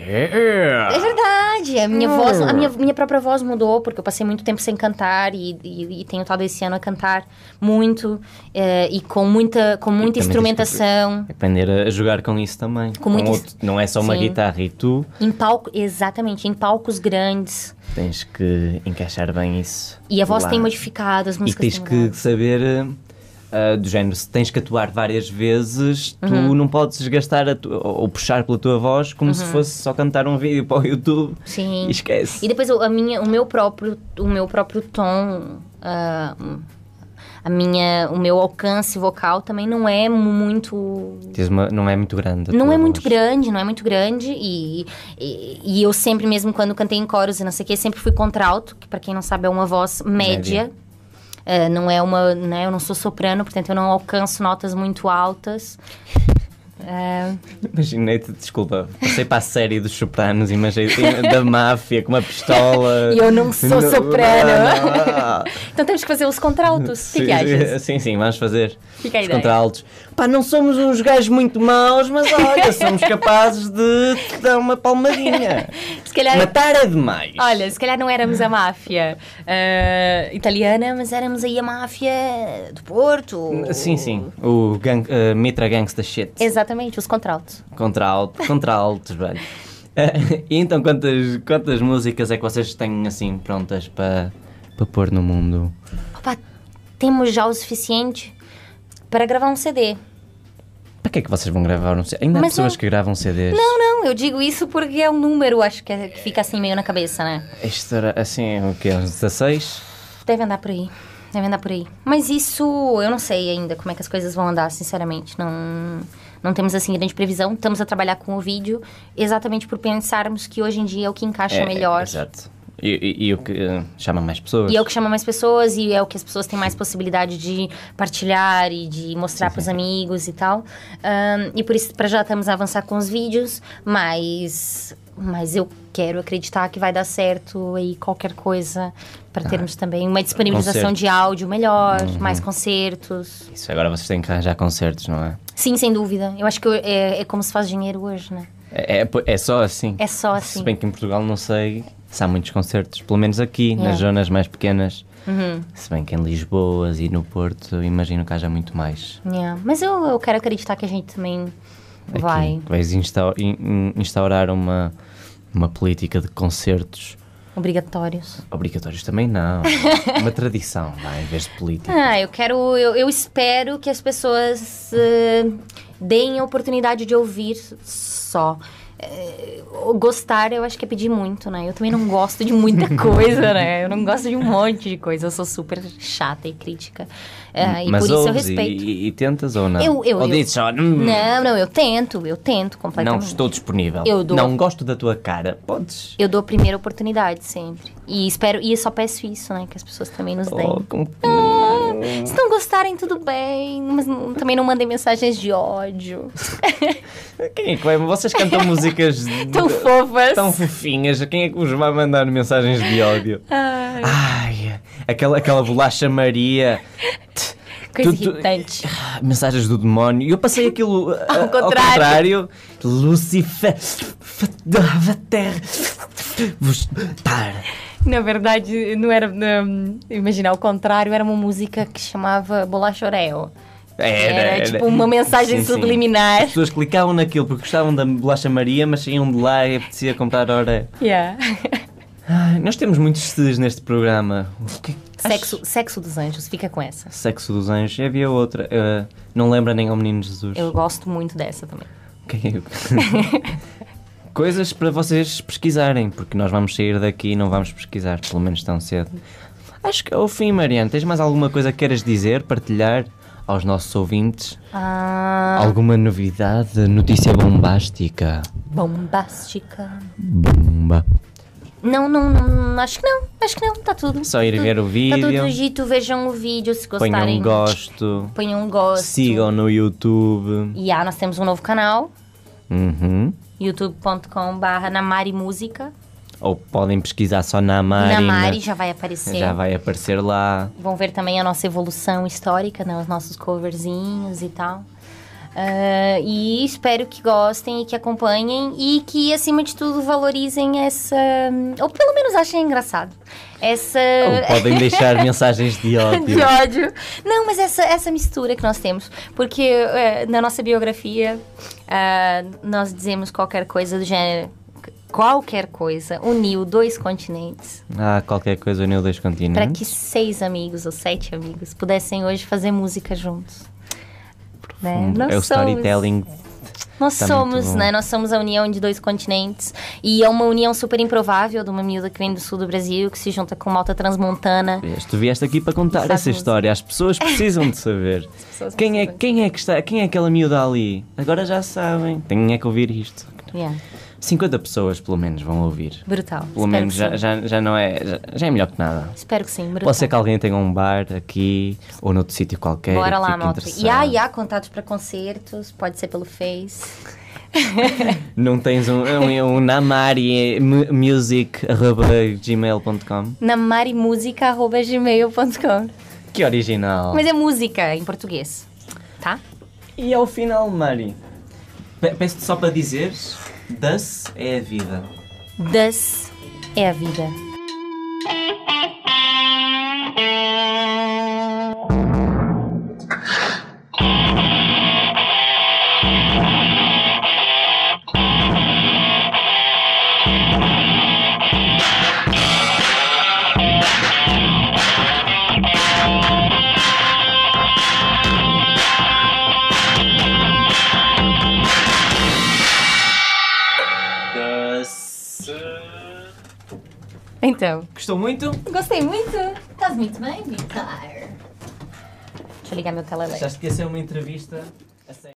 É verdade, a minha voz, minha própria voz mudou, porque eu passei muito tempo sem cantar e tenho estado esse ano a cantar muito e com muita instrumentação. Aprender a jogar com isso também. Não é só uma guitarra e tu... Exatamente, em palcos grandes. Tens que encaixar bem isso. E a voz tem modificado, as músicas têm mudado. E tens que saber... do género, se tens que atuar várias vezes, tu não podes desgastar ou puxar pela tua voz como se fosse só cantar um vídeo para o YouTube. Sim. E esquece. E depois o meu próprio tom, o meu alcance vocal também não é muito... Não é muito grande. Não é muito grande e eu sempre, mesmo quando cantei em coros e não sei o que, sempre fui contralto, que para quem não sabe é uma voz média. Não é uma, né, eu não sou soprano, portanto eu não alcanço notas muito altas. Imaginei-te, desculpa, passei para a série dos sopranos, imaginei da máfia com uma pistola. E eu não sou soprano. Então temos que fazer os contraltos. O que achas? Sim, vamos fazer Fica a os ideia. contraltos. Não somos uns gajos muito maus, mas olha, somos capazes de te dar uma palmadinha. Se calhar... Matar é demais. Olha, se calhar não éramos a máfia italiana, mas éramos aí a máfia do Porto. Sim. O Mitra Gangsta Shit. Exatamente, os contraltos. Contraltos, velho. E então, quantas músicas é que vocês têm assim prontas para pôr no mundo? Opa, temos já o suficiente para gravar um CD. Para que é que vocês vão gravar um CD? Ainda há pessoas que gravam CDs. Não, eu digo isso porque é um número, acho que fica assim meio na cabeça, né? Isto era assim, o quê? Uns 16? Deve andar por aí. Mas isso, eu não sei ainda como é que as coisas vão andar, sinceramente. Não temos assim grande previsão. Estamos a trabalhar com o vídeo exatamente por pensarmos que hoje em dia é o que encaixa melhor. Exato. E o que chama mais pessoas. E é o que chama mais pessoas e é o que as pessoas têm mais possibilidade de partilhar e de mostrar para os amigos e tal. E por isso, para já estamos a avançar com os vídeos, mas Mas eu quero acreditar que vai dar certo aí qualquer coisa para termos também uma disponibilização de áudio melhor, mais concertos. Isso, agora vocês têm que arranjar concertos, não é? Sim, sem dúvida. Eu acho que é como se faz dinheiro hoje, né? É só assim. É só assim. Se bem que em Portugal não sei se há muitos concertos, pelo menos aqui, nas zonas mais pequenas. Se bem que em Lisboa e no Porto, eu imagino que haja muito mais. Mas eu quero acreditar que a gente também vai. Vais instaurar uma política de concertos Obrigatórios. obrigatórios também não. Uma tradição, em vez de política. Eu espero que as pessoas deem a oportunidade de ouvir só. Gostar, eu acho que é pedir muito, né? Eu também não gosto de muita coisa, né? Eu não gosto de um monte de coisa. Eu sou super chata e crítica. E mas por isso eu ouves respeito. E tentas ou não? Ou dizes só... Não, eu tento completamente. Não estou disponível. Eu dou. Não gosto da tua cara. Podes. Eu dou a primeira oportunidade sempre. E só peço isso, né? Que as pessoas também nos deem. Se não gostarem, tudo bem. Mas também não mandem mensagens de ódio. Quem é que vai? Vocês cantam músicas tão fofas. Tão fofinhas. Quem é que vos vai mandar mensagens de ódio? Ai, aquela bolacha Maria. Coisa irritante. Mensagens do demónio. E eu passei aquilo ao contrário. Lucifer. Na verdade, não era. Imaginar ao contrário, era uma música que chamava Bolacha Oreo. Era tipo uma mensagem subliminar. As pessoas clicavam naquilo porque gostavam da bolacha Maria, mas saíam de lá e apetecia comprar Oreo. Nós temos muitos Cs neste programa. Sexo dos Anjos, fica com essa. Sexo dos Anjos. E havia outra. Não lembra nem ao Menino Jesus. Eu gosto muito dessa também. Coisas para vocês pesquisarem, porque nós vamos sair daqui e não vamos pesquisar, pelo menos tão cedo. Acho que é o fim, Mariana. Tens mais alguma coisa que queiras dizer, partilhar aos nossos ouvintes? Alguma novidade? Notícia bombástica? Bombástica. Bomba. Não, acho que não, está tudo. Só ir ver o vídeo. Está tudo dito, vejam o vídeo se gostarem. Ponham um gosto. Sigam no YouTube. E nós temos um novo canal. youtube.com/Namari Música. Ou podem pesquisar só Namari. Namari já vai aparecer. Já vai aparecer lá. Vão ver também a nossa evolução histórica, né? Os nossos coverzinhos e tal. E espero que gostem e que acompanhem e que, acima de tudo, valorizem essa... Ou pelo menos achem engraçado. Ou podem deixar mensagens de ódio. De ódio. Não, mas essa mistura que nós temos. Porque na nossa biografia, nós dizemos qualquer coisa do gênero... Qualquer coisa uniu 2 continentes. Qualquer coisa uniu 2 continentes. Para que 6 amigos ou 7 amigos pudessem hoje fazer música juntos. Né? É o storytelling. Nós somos, né? Nós somos a união de 2 continentes. E é uma união super improvável de uma miúda que vem do sul do Brasil, que se junta com uma alta transmontana. Tu vieste aqui para contar essa história. As pessoas precisam de saber. Quem é aquela miúda ali? Agora já sabem. Têm que ouvir isto. 50 pessoas, pelo menos, vão ouvir. Brutal. Pelo menos já não é... Já é melhor que nada. Espero que sim, brutal. Pode ser que alguém tenha um bar aqui ou noutro sítio qualquer. Bora lá, malta. E há contatos para concertos. Pode ser pelo Face. Não tens um namarimusic@gmail.com? namarimusica@gmail.com. Que original. Mas é música em português, tá? E ao final, Mari, peço-te só para dizeres: das é a vida. Das é a vida. Então. Gostou muito? Gostei muito. Estás muito bem, Vitor? Deixa eu ligar meu telemóvel. Achaste que ia ser uma entrevista?